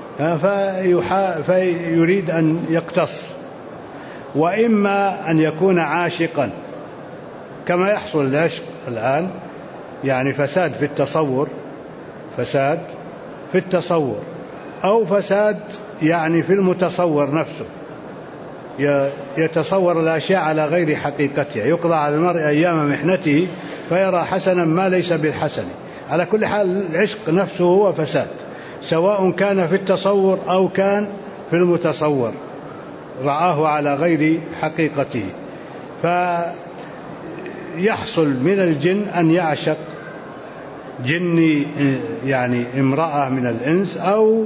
فيريد أن يقتص. وإما أن يكون عاشقا، كما يحصل العشق الآن، يعني فساد في التصور أو فساد يعني في المتصور نفسه، يتصور الأشياء على غير حقيقتها، يقضى على المرء أيام محنته فيرى حسنا ما ليس بالحسن. على كل حال العشق نفسه هو فساد، سواء كان في التصور أو كان في المتصور، رآه على غير حقيقته. فيحصل من الجن أن يعشق جني، يعني امرأة من الإنس، أو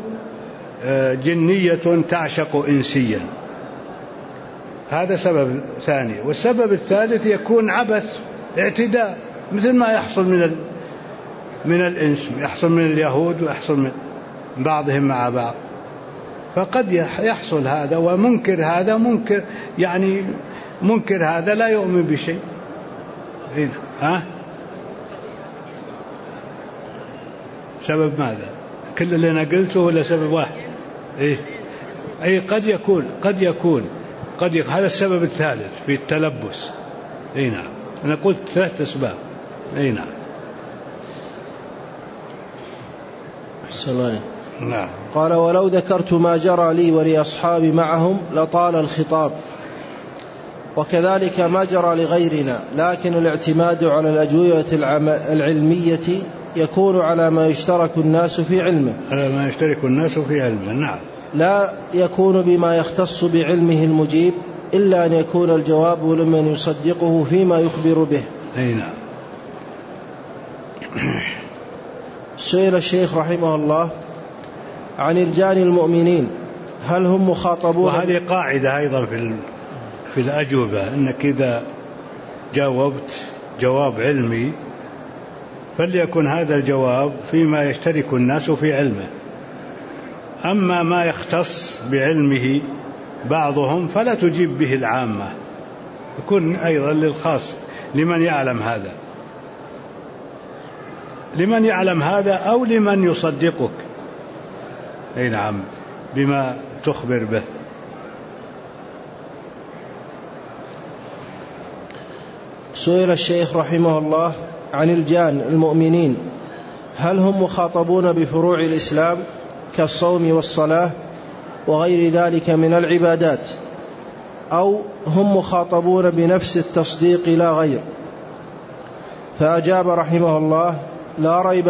جنية تعشق إنسيا، هذا سبب ثاني. والسبب الثالث يكون عبث، اعتداء، مثل ما يحصل من الإنس، يحصل من اليهود ويحصل من بعضهم مع بعض. فقد يحصل هذا، ومنكر هذا منكر هذا لا يؤمن بشيء. سبب ماذا؟ كل اللي أنا قلته ولا سبب واحد؟ قد يكون هذا السبب الثالث في التلبس. نعم أنا قلت 3 أسباب. نعم. نعم. قال ولو ذكرت ما جرى لي ولأصحابي معهم لطال الخطاب، وكذلك ما جرى لغيرنا، لكن الاعتماد على الأجوبة العلمية يكون على ما يشترك الناس في علمه، نعم، لا يكون بما يختص بعلمه المجيب، إلا أن يكون الجواب لمن يصدقه فيما يخبر به. نعم. سئل الشيخ رحمه الله عن الجان المؤمنين هل هم مخاطبون؟ وهذه قاعدة أيضا في الأجوبة، أنك إذا جاوبت جواب علمي فليكن هذا الجواب فيما يشترك الناس في علمه، أما ما يختص بعلمه بعضهم فلا تجيب به العامة، يكون أيضا للخاص لمن يعلم هذا أو لمن يصدقك نعم بما تخبر به. سئل الشيخ رحمه الله عن الجان المؤمنين هل هم مخاطبون بفروع الإسلام كالصوم والصلاة وغير ذلك من العبادات، أو هم مخاطبون بنفس التصديق لا غير؟ فأجاب رحمه الله: لا ريب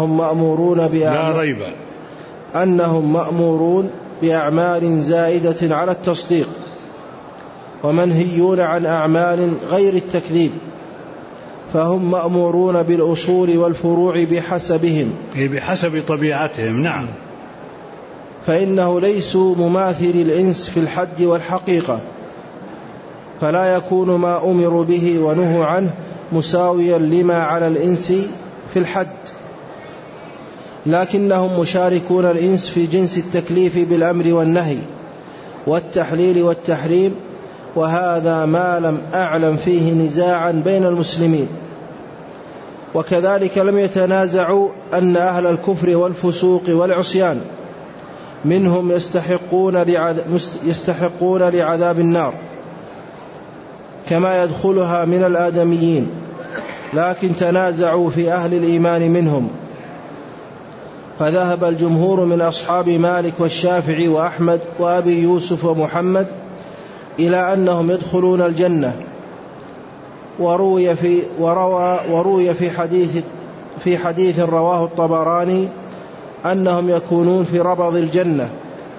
أنهم مأمورون بأعمال زائدة على التصديق، ومنهيون عن أعمال غير التكذيب، فهم مأمورون بالأصول والفروع بحسبهم، بحسب طبيعتهم. نعم. فإنه ليسوا مماثل الإنس في الحد والحقيقة، فلا يكون ما أمروا به ونهوا عنه مساويا لما على الإنس في الحد، لكنهم مشاركون الإنس في جنس التكليف بالأمر والنهي والتحليل والتحريم، وهذا ما لم أعلم فيه نزاعا بين المسلمين. وكذلك لم يتنازعوا أن أهل الكفر والفسوق والعصيان منهم يستحقون لعذاب النار كما يدخلها من الآدميين، لكن تنازعوا في أهل الإيمان منهم. فذهب الجمهور من أصحاب مالك والشافعي وأحمد وأبي يوسف ومحمد إلى أنهم يدخلون الجنة، وروي في حديث رواه الطبراني أنهم يكونون في ربض الجنة،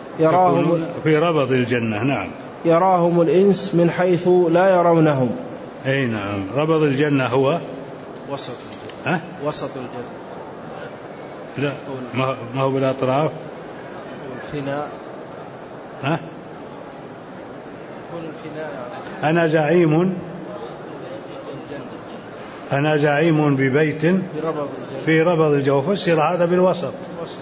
نعم، يراهم الإنس من حيث لا يرونهم. أي نعم. ربض الجنة هو وسط الجنة. لا، ما هو بالأطراف. الفناء. أنا زعيم ببيت في ربض الجنة، فسر هذا بالوسط.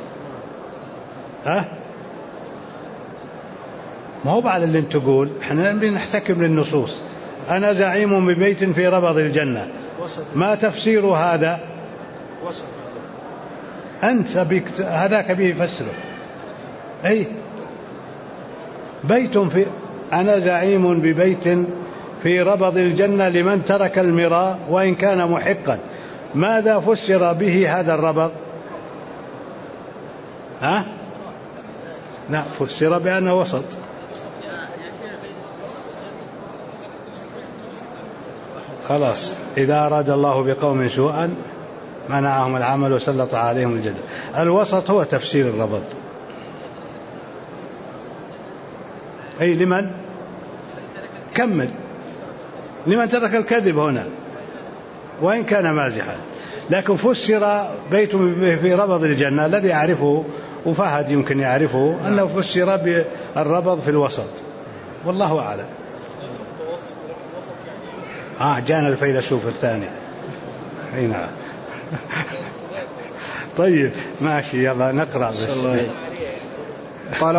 ما هو بعد اللي انت تقول، احنا بنحتكم للنصوص. أنا زعيم ببيت في ربض الجنة، ما تفسير هذا؟ وسط. أنت هذاك به فسره. أي بيت في، أنا زعيم ببيت في ربض الجنة لمن ترك المراء وإن كان محقا. ماذا فسر به هذا الربض؟ لا، فسر بأنه وسط. خلاص، إذا أراد الله بقوم سوءا منعهم العمل وسلط عليهم الجنة. الوسط هو تفسير الربض. أي لمن كمل، لمن ترك الكذب هنا وإن كان مازحا. لكن فسر بيت في ربض الجنة، الذي يعرفه وفهد يمكن يعرفه أنه فسر بالربض في الوسط، والله أعلم. جانا الفيلسوف الثاني. نعم. طيب ماشي، يلا نقرأ بس. قال: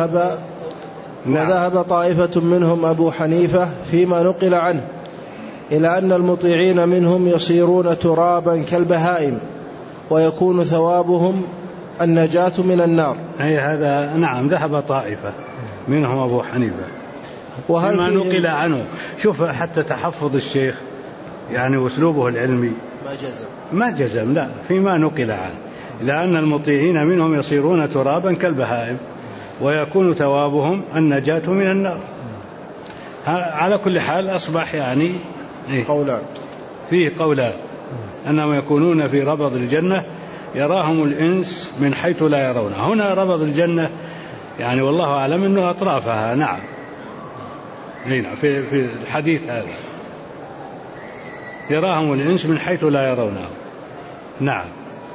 وذهب طائفة منهم أبو حنيفة فيما نقل عنه إلى أن المطيعين منهم يصيرون ترابا كالبهائم، ويكون ثوابهم النجاة من النار. أي هذا نعم، ذهب طائفة منهم أبو حنيفة فيما نقل عنه. شوف حتى تحفظ الشيخ يعني واسلوبه العلمي، ما جزم، لا، فيما نقل عنه لأن المطيعين منهم يصيرون ترابا كالبهائم ويكون ثوابهم النجاة من النار. على كل حال أصبح يعني فيه قولان، أنهم يكونون في ربض الجنة يراهم الإنس من حيث لا يرونه. هنا ربض الجنة يعني والله أعلم أنه أطرافها. نعم، في الحديث هذا يراهم الإنس من حيث لا يرونه. نعم.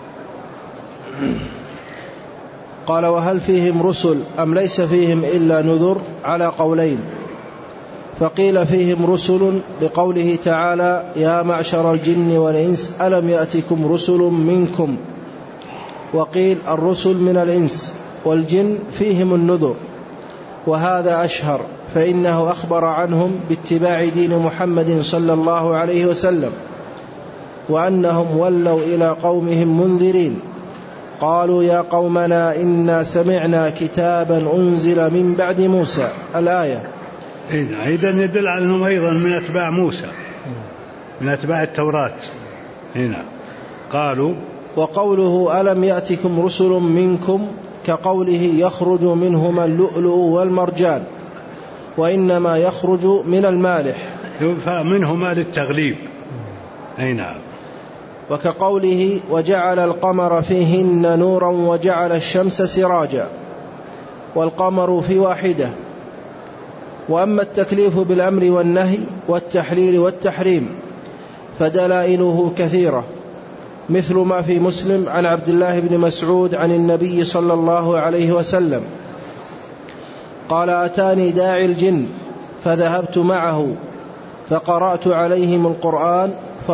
قال: وهل فيهم رسل أم ليس فيهم إلا نذر؟ على قولين. فقيل فيهم رسل لقوله تعالى: يا معشر الجن والإنس ألم يأتكم رسل منكم. وقيل الرسل من الإنس والجن فيهم النذر، وهذا أشهر، فإنه أخبر عنهم باتباع دين محمد صلى الله عليه وسلم، وأنهم ولوا إلى قومهم منذرين. قالوا: يا قومنا إنا سمعنا كتابا أنزل من بعد موسى. الآية. إذن يدل على أنهم أيضا من أتباع موسى، من أتباع التوراة. هنا قالوا. وقوله ألم يأتكم رسل منكم كقوله يخرج منهما اللؤلؤ والمرجان، وإنما يخرج من المالح، فمنهما للتغليب. أي نعم. وكقوله وجعل القمر فيهن نورا وجعل الشمس سراجا، والقمر في واحدة. وأما التكليف بالأمر والنهي والتحليل والتحريم فدلائله كثيرة، مثل ما في مسلم عن عبد الله بن مسعود عن النبي صلى الله عليه وسلم قال أتاني داعي الجن فذهبت معه فقرأت عليهم القرآن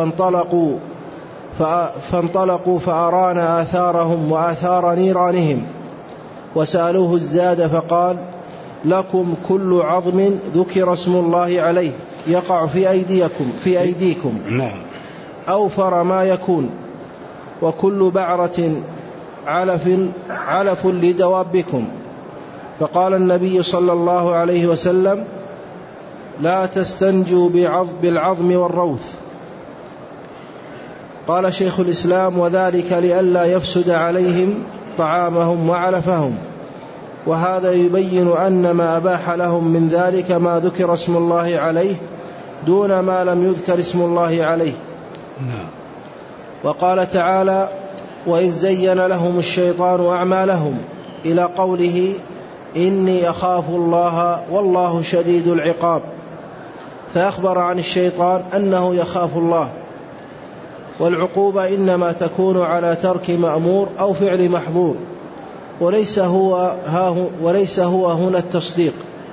فانطلقوا فأرانا آثارهم وآثار نيرانهم، وسألوه الزاد فقال لكم كل عظم ذكر اسم الله عليه يقع في أيديكم نعم. أوفر ما يكون، وكل بعرة علف لدوابكم. فقال النبي صلى الله عليه وسلم لا تستنجوا بالعظم والروث. قال شيخ الإسلام وذلك لئلا يفسد عليهم طعامهم وعلفهم، وهذا يبين أن ما أباح لهم من ذلك ما ذكر اسم الله عليه دون ما لم يذكر اسم الله عليه. وقال تعالى وإذ زين لهم الشيطان أعمالهم إلى قوله إني أخاف الله والله شديد العقاب، فأخبر عن الشيطان أنه يخاف الله، والعقوبة إنما تكون على ترك مأمور أو فعل محظور، وليس هو هنا التصديق.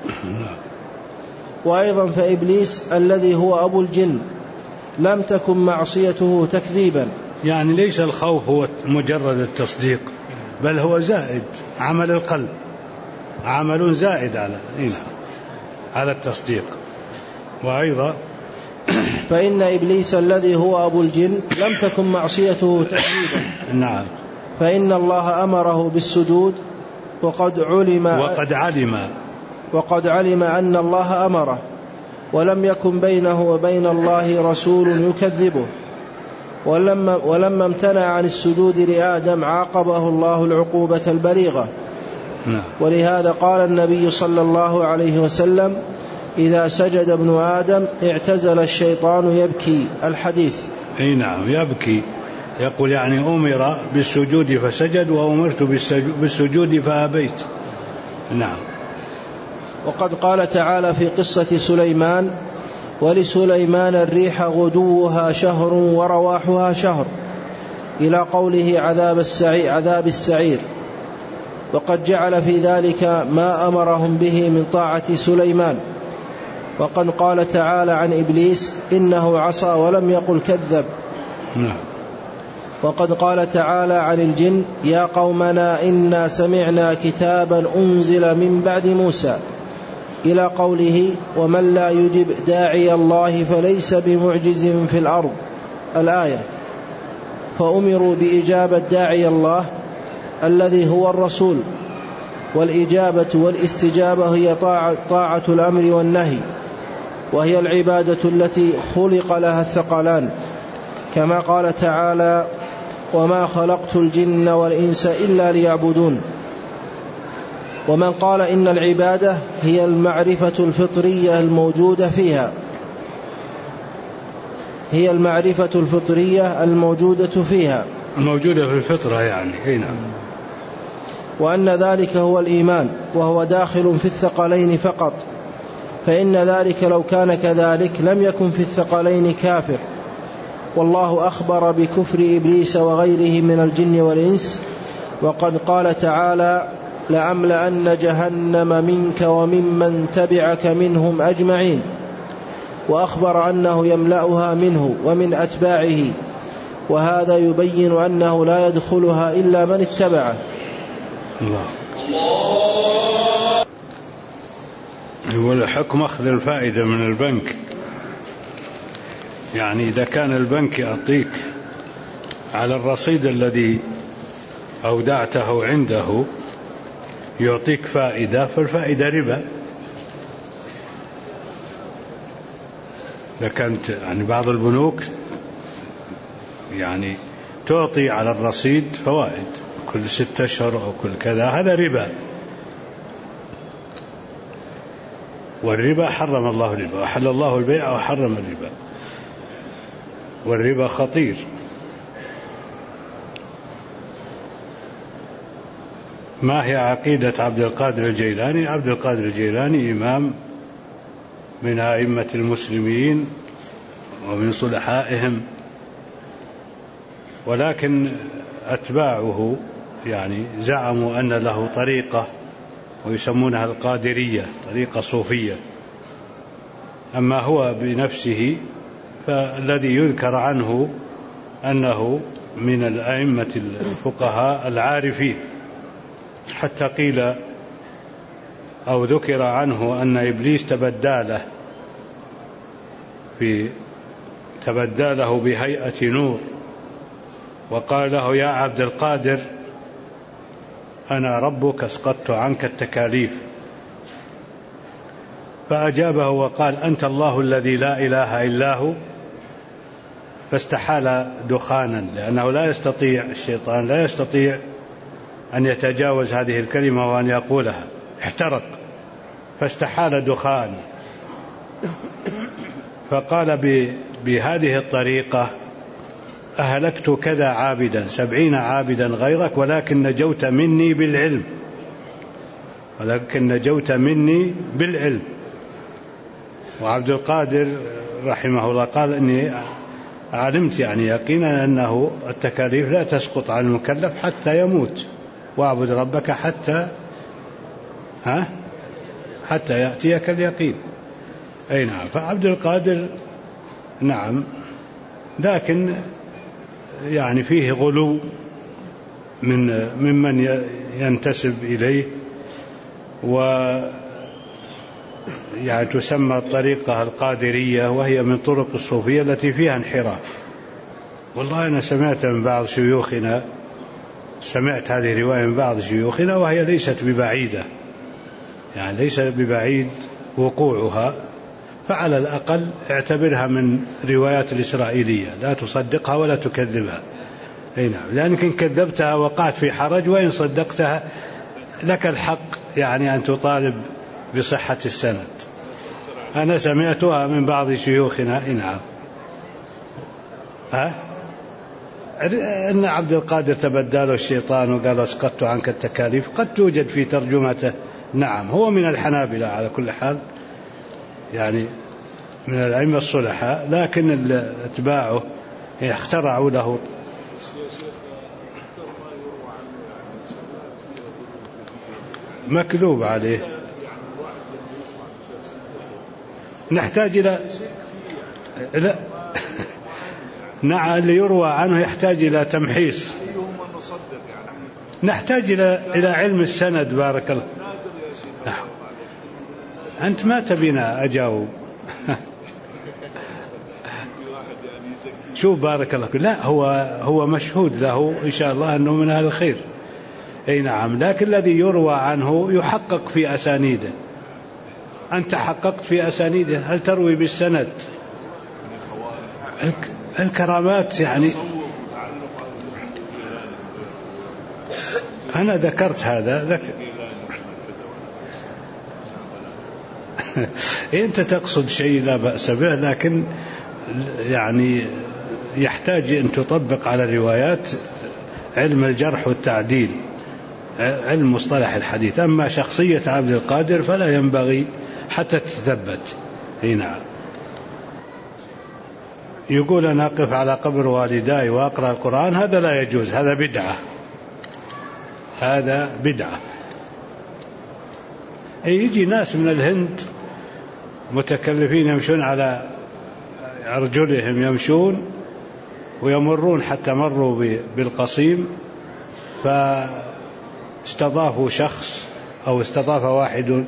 وأيضا فإبليس الذي هو أبو الجن لم تكن معصيته تكذيبا، يعني ليس الخوف هو مجرد التصديق، بل هو زائد، عمل القلب، عمل زائد على التصديق. وأيضا فإن إبليس الذي هو أبو الجن لم تكن معصيته تكذيبا. نعم. فإن الله أمره بالسجود وقد علم أن الله أمره، ولم يكن بينه وبين الله رسول يكذبه، ولما امتنع عن السجود لآدم عاقبه الله العقوبة البليغة. ولهذا قال النبي صلى الله عليه وسلم إذا سجد ابن آدم اعتزل الشيطان يبكي، الحديث. أي نعم، يبكي، يقول يعني أمر بالسجود فسجد وأمرت بالسجود فأبيت. نعم. وقد قال تعالى في قصة سليمان ولسليمان الريح غدوها شهر ورواحها شهر، إلى قوله عذاب السعير. وقد جعل في ذلك ما أمرهم به من طاعة سليمان. وقد قال تعالى عن إبليس إنه عصى ولم يقل كذب. وقد قال تعالى عن الجن يا قومنا إنا سمعنا كتابا أنزل من بعد موسى، إلى قوله ومن لا يجب داعي الله فليس بمعجز في الأرض، الآية. فأمروا بإجابة داعي الله الذي هو الرسول، والإجابة والاستجابة هي طاعة الأمر والنهي، وهي العبادة التي خلق لها الثقلان، كما قال تعالى وما خلقت الجن والإنس إلا ليعبدون. ومن قال إن العبادة هي المعرفة الفطرية الموجودة فيها، هي المعرفة الفطرية الموجودة في الفطرة يعني هنا، وأن ذلك هو الإيمان، وهو داخل في الثقلين فقط، فإن ذلك لو كان كذلك لم يكن في الثقلين كافر. والله أخبر بكفر إبليس وغيره من الجن والإنس، وقد قال تعالى لأملأن جهنم منك وممن تبعك منهم أجمعين، وأخبر أنه يملأها منه ومن أتباعه، وهذا يبين أنه لا يدخلها إلا من اتبعه. والحكم أخذ الفائدة من البنك، يعني إذا كان البنك يعطيك على الرصيد الذي أودعته عنده يعطيك فائدة، فالفائدة ربا. إذا كانت يعني بعض البنوك يعني تعطي على الرصيد فوائد كل 6 أشهر أو كل كذا، هذا ربا. والربا حرم الله الربا، وحل الله البيع وحرم الربا، والربا خطير. ما هي عقيدة عبد القادر الجيلاني؟ عبد القادر الجيلاني إمام من أئمة المسلمين ومن صلحائهم، ولكن أتباعه يعني زعموا أن له طريقة ويسمونها القادرية، طريقة صوفية. أما هو بنفسه فالذي يذكر عنه أنه من الأئمة الفقهاء العارفين، حتى قيل أو ذكر عنه أن إبليس تبدى له بهيئة نور وقال له: يا عبد القادر أنا ربك أسقطت عنك التكاليف. فأجابه وقال: أنت الله الذي لا إله إلا هو. فاستحال دخانا، لأنه الشيطان لا يستطيع أن يتجاوز هذه الكلمة وأن يقولها، احترق فاستحال دخان. فقال بهذه الطريقة: أهلكت كذا عابدا 70 عابدا غيرك، ولكن نجوت مني بالعلم. وعبد القادر رحمه الله قال: إني علمت يعني يقينا أنه التكاليف لا تسقط عن المكلف حتى يموت، واعبد ربك حتى يأتيك اليقين. أي نعم. فعبد القادر نعم، لكن يعني فيه غلو ممن ينتسب إليه، يعني تسمى الطريقة القادرية، وهي من طرق الصوفية التي فيها انحراف. والله أنا سمعت هذه الرواية من بعض شيوخنا، وهي ليست ببعيدة، يعني ليس ببعيد وقوعها، فعلى الأقل اعتبرها من روايات الإسرائيلية، لا تصدقها ولا تكذبها. أي نعم، لأنك إن كذبتها وقعت في حرج، وإن صدقتها لك الحق يعني أن تطالب بصحة السند. أنا سمعتها من بعض شيوخنا. أي نعم. أن عبد القادر تبدله الشيطان وقال: أسقطت عنك التكاليف، قد توجد في ترجمته. نعم، هو من الحنابلة على كل حال، يعني من الأئمة الصلحاء، لكن أتباعه اخترعوا له. مكذوب عليه. نحتاج إلى لا نعم، اللي يروى عنه يحتاج إلى تمحيص، نحتاج إلى علم السند. بارك الله. أنت ما تبينا أجاوب. شوف بارك الله، لا هو مشهود له إن شاء الله أنه من أهل الخير. أي نعم، لكن الذي يروى عنه يحقق في أسانيده. أنت حققت في أسانيده، هل تروي بالسند؟ الكرامات يعني أنا ذكرت هذا أنت تقصد شيء لا بأس به، لكن يعني يحتاج أن تطبق على الروايات علم الجرح والتعديل، علم مصطلح الحديث. أما شخصية عبد القادر فلا ينبغي حتى تثبت. هنا يقول: أنا أقف على قبر والداي وأقرأ القرآن، هذا لا يجوز، هذا بدعة. يجي ناس من الهند متكلفين يمشون على أرجلهم، يمشون ويمرون، حتى مروا بالقصيم، فاستضافوا شخص أو استضاف واحد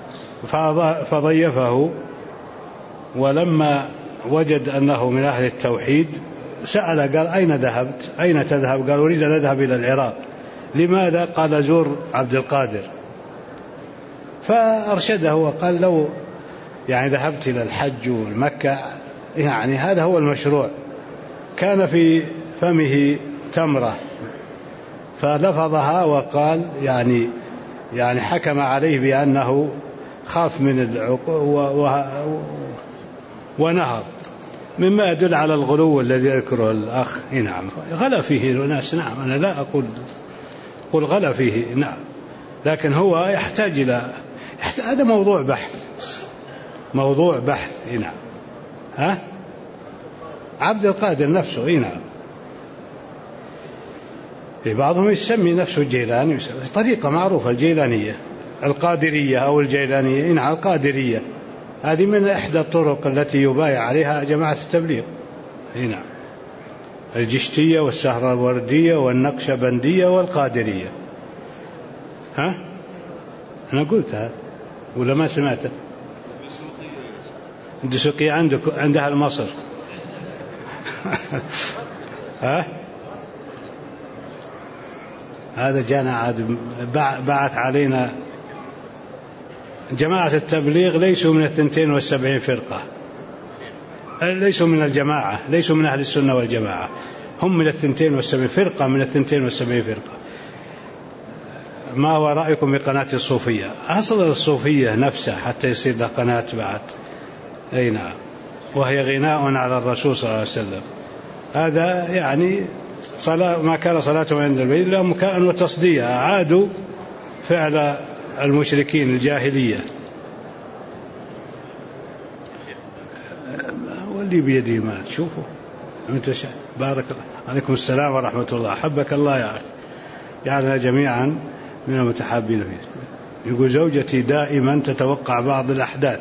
فضيفه، ولما وجد أنه من أهل التوحيد سأل، قال: أين ذهبت؟ أين تذهب؟ قال: أريد أن أذهب إلى العراق. لماذا؟ قال: زور عبد القادر. فأرشده وقال: لو يعني ذهبت إلى الحج والمكة، يعني هذا هو المشروع. كان في فمه تمرة فلفظها وقال يعني حكم عليه بأنه خاف من العقوق ونهض، مما يدل على الغلو الذي يذكره الأخ. نعم غلا فيه الناس، نعم أنا لا أقول غلا فيه، نعم، لكن هو يحتاج إلى هذا موضوع بحث. نعم ها عبد القادر نفسه. نعم بعضهم يسمي نفسه الجيلاني، طريقة معروفة الجيلانية القادرية أو الجيلانية. نعم القادرية هذه من إحدى الطرق التي يبايع عليها جماعة التبليغ. نعم الجشتية والسهروردية والنقشبندية والقادرية. ها أنا قلتها ولا ما سمعتها؟ الدسوقية عندها المصر. ها هذا جانا عاد بعث علينا جماعة التبليغ ليسوا من 72 فرقة، ليسوا من الجماعة، ليسوا من أهل السنة والجماعة، هم من 72 فرقة، من 72 فرقة. ما هو رأيكم بقناة الصوفية؟ أصل الصوفية نفسها حتى يصير له قناة بعد. أي نعم، وهي غناء على الرسول صلى الله عليه وسلم. هذا يعني صلاة ما كان صلاتهم عند البيت إلا مكاء وتصدية، عادوا فعل المشركين الجاهلية. واللي بيدي ما تشوفه أنت بارك الله. عليكم السلام ورحمة الله، حبك الله يا أخي، جعلنا جميعا من المتحابين فيه. يقول زوجتي دائما تتوقع بعض الأحداث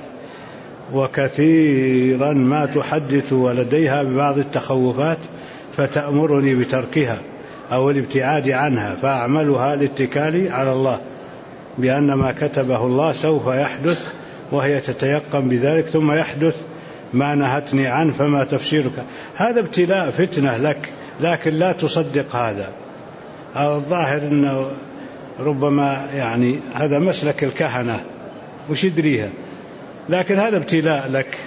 وكثيرا ما تحدث ولديها ببعض التخوفات، فتأمرني بتركها أو الابتعاد عنها، فأعملها لاتكالي على الله بأن ما كتبه الله سوف يحدث، وهي تتيقن بذلك، ثم يحدث ما نهتني عنه. فما تفسيرك؟ هذا ابتلاء فتنة لك، لكن لا تصدق هذا. الظاهر أنه ربما يعني هذا مسلك الكهنة وش يدريها، لكن هذا ابتلاء لك.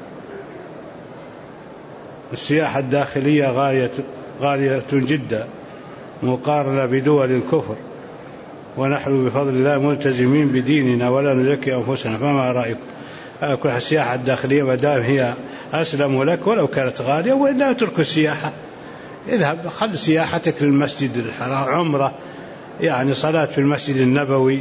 السياحة الداخلية غالية جدا مقارنة بدول الكفر، ونحن بفضل الله ملتزمين بديننا ولا نزكي أنفسنا. فما رأيكم؟ السياحة الداخلية ما دام هي أسلم لك ولو كانت غالية، وإلا اترك السياحة، اذهب خل سياحتك للمسجد الحرام، عمرة يعني صلاة في المسجد النبوي.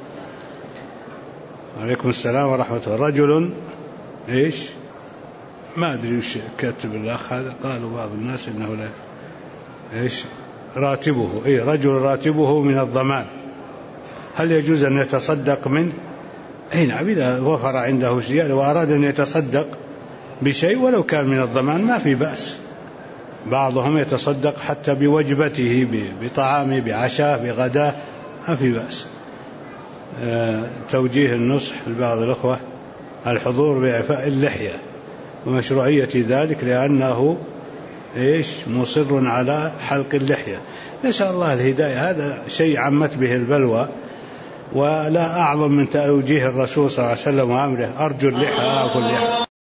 عليكم السلام ورحمة الله. رجل إيش ما أدري وش كاتب الأخ هذا، قالوا بعض الناس إنه لا إيش راتبه، رجل راتبه من الضمان، هل يجوز أن يتصدق منه؟ نعم إذا وفر عنده شيء وأراد أن يتصدق بشيء ولو كان من الضمان ما في بأس. بعضهم يتصدق حتى بوجبته، بطعامه، بعشاء، بغداء، ما في بأس. توجيه النصح لبعض الأخوة الحضور بإعفاء اللحية ومشروعية ذلك، لأنه مصر على حلق اللحية. نسأل الله الهداية. هذا شيء عمت به البلوى، ولا أعظم من توجيه الرسول صلى الله عليه وسلم وأمره: أرجو اللحى أكل اللحى.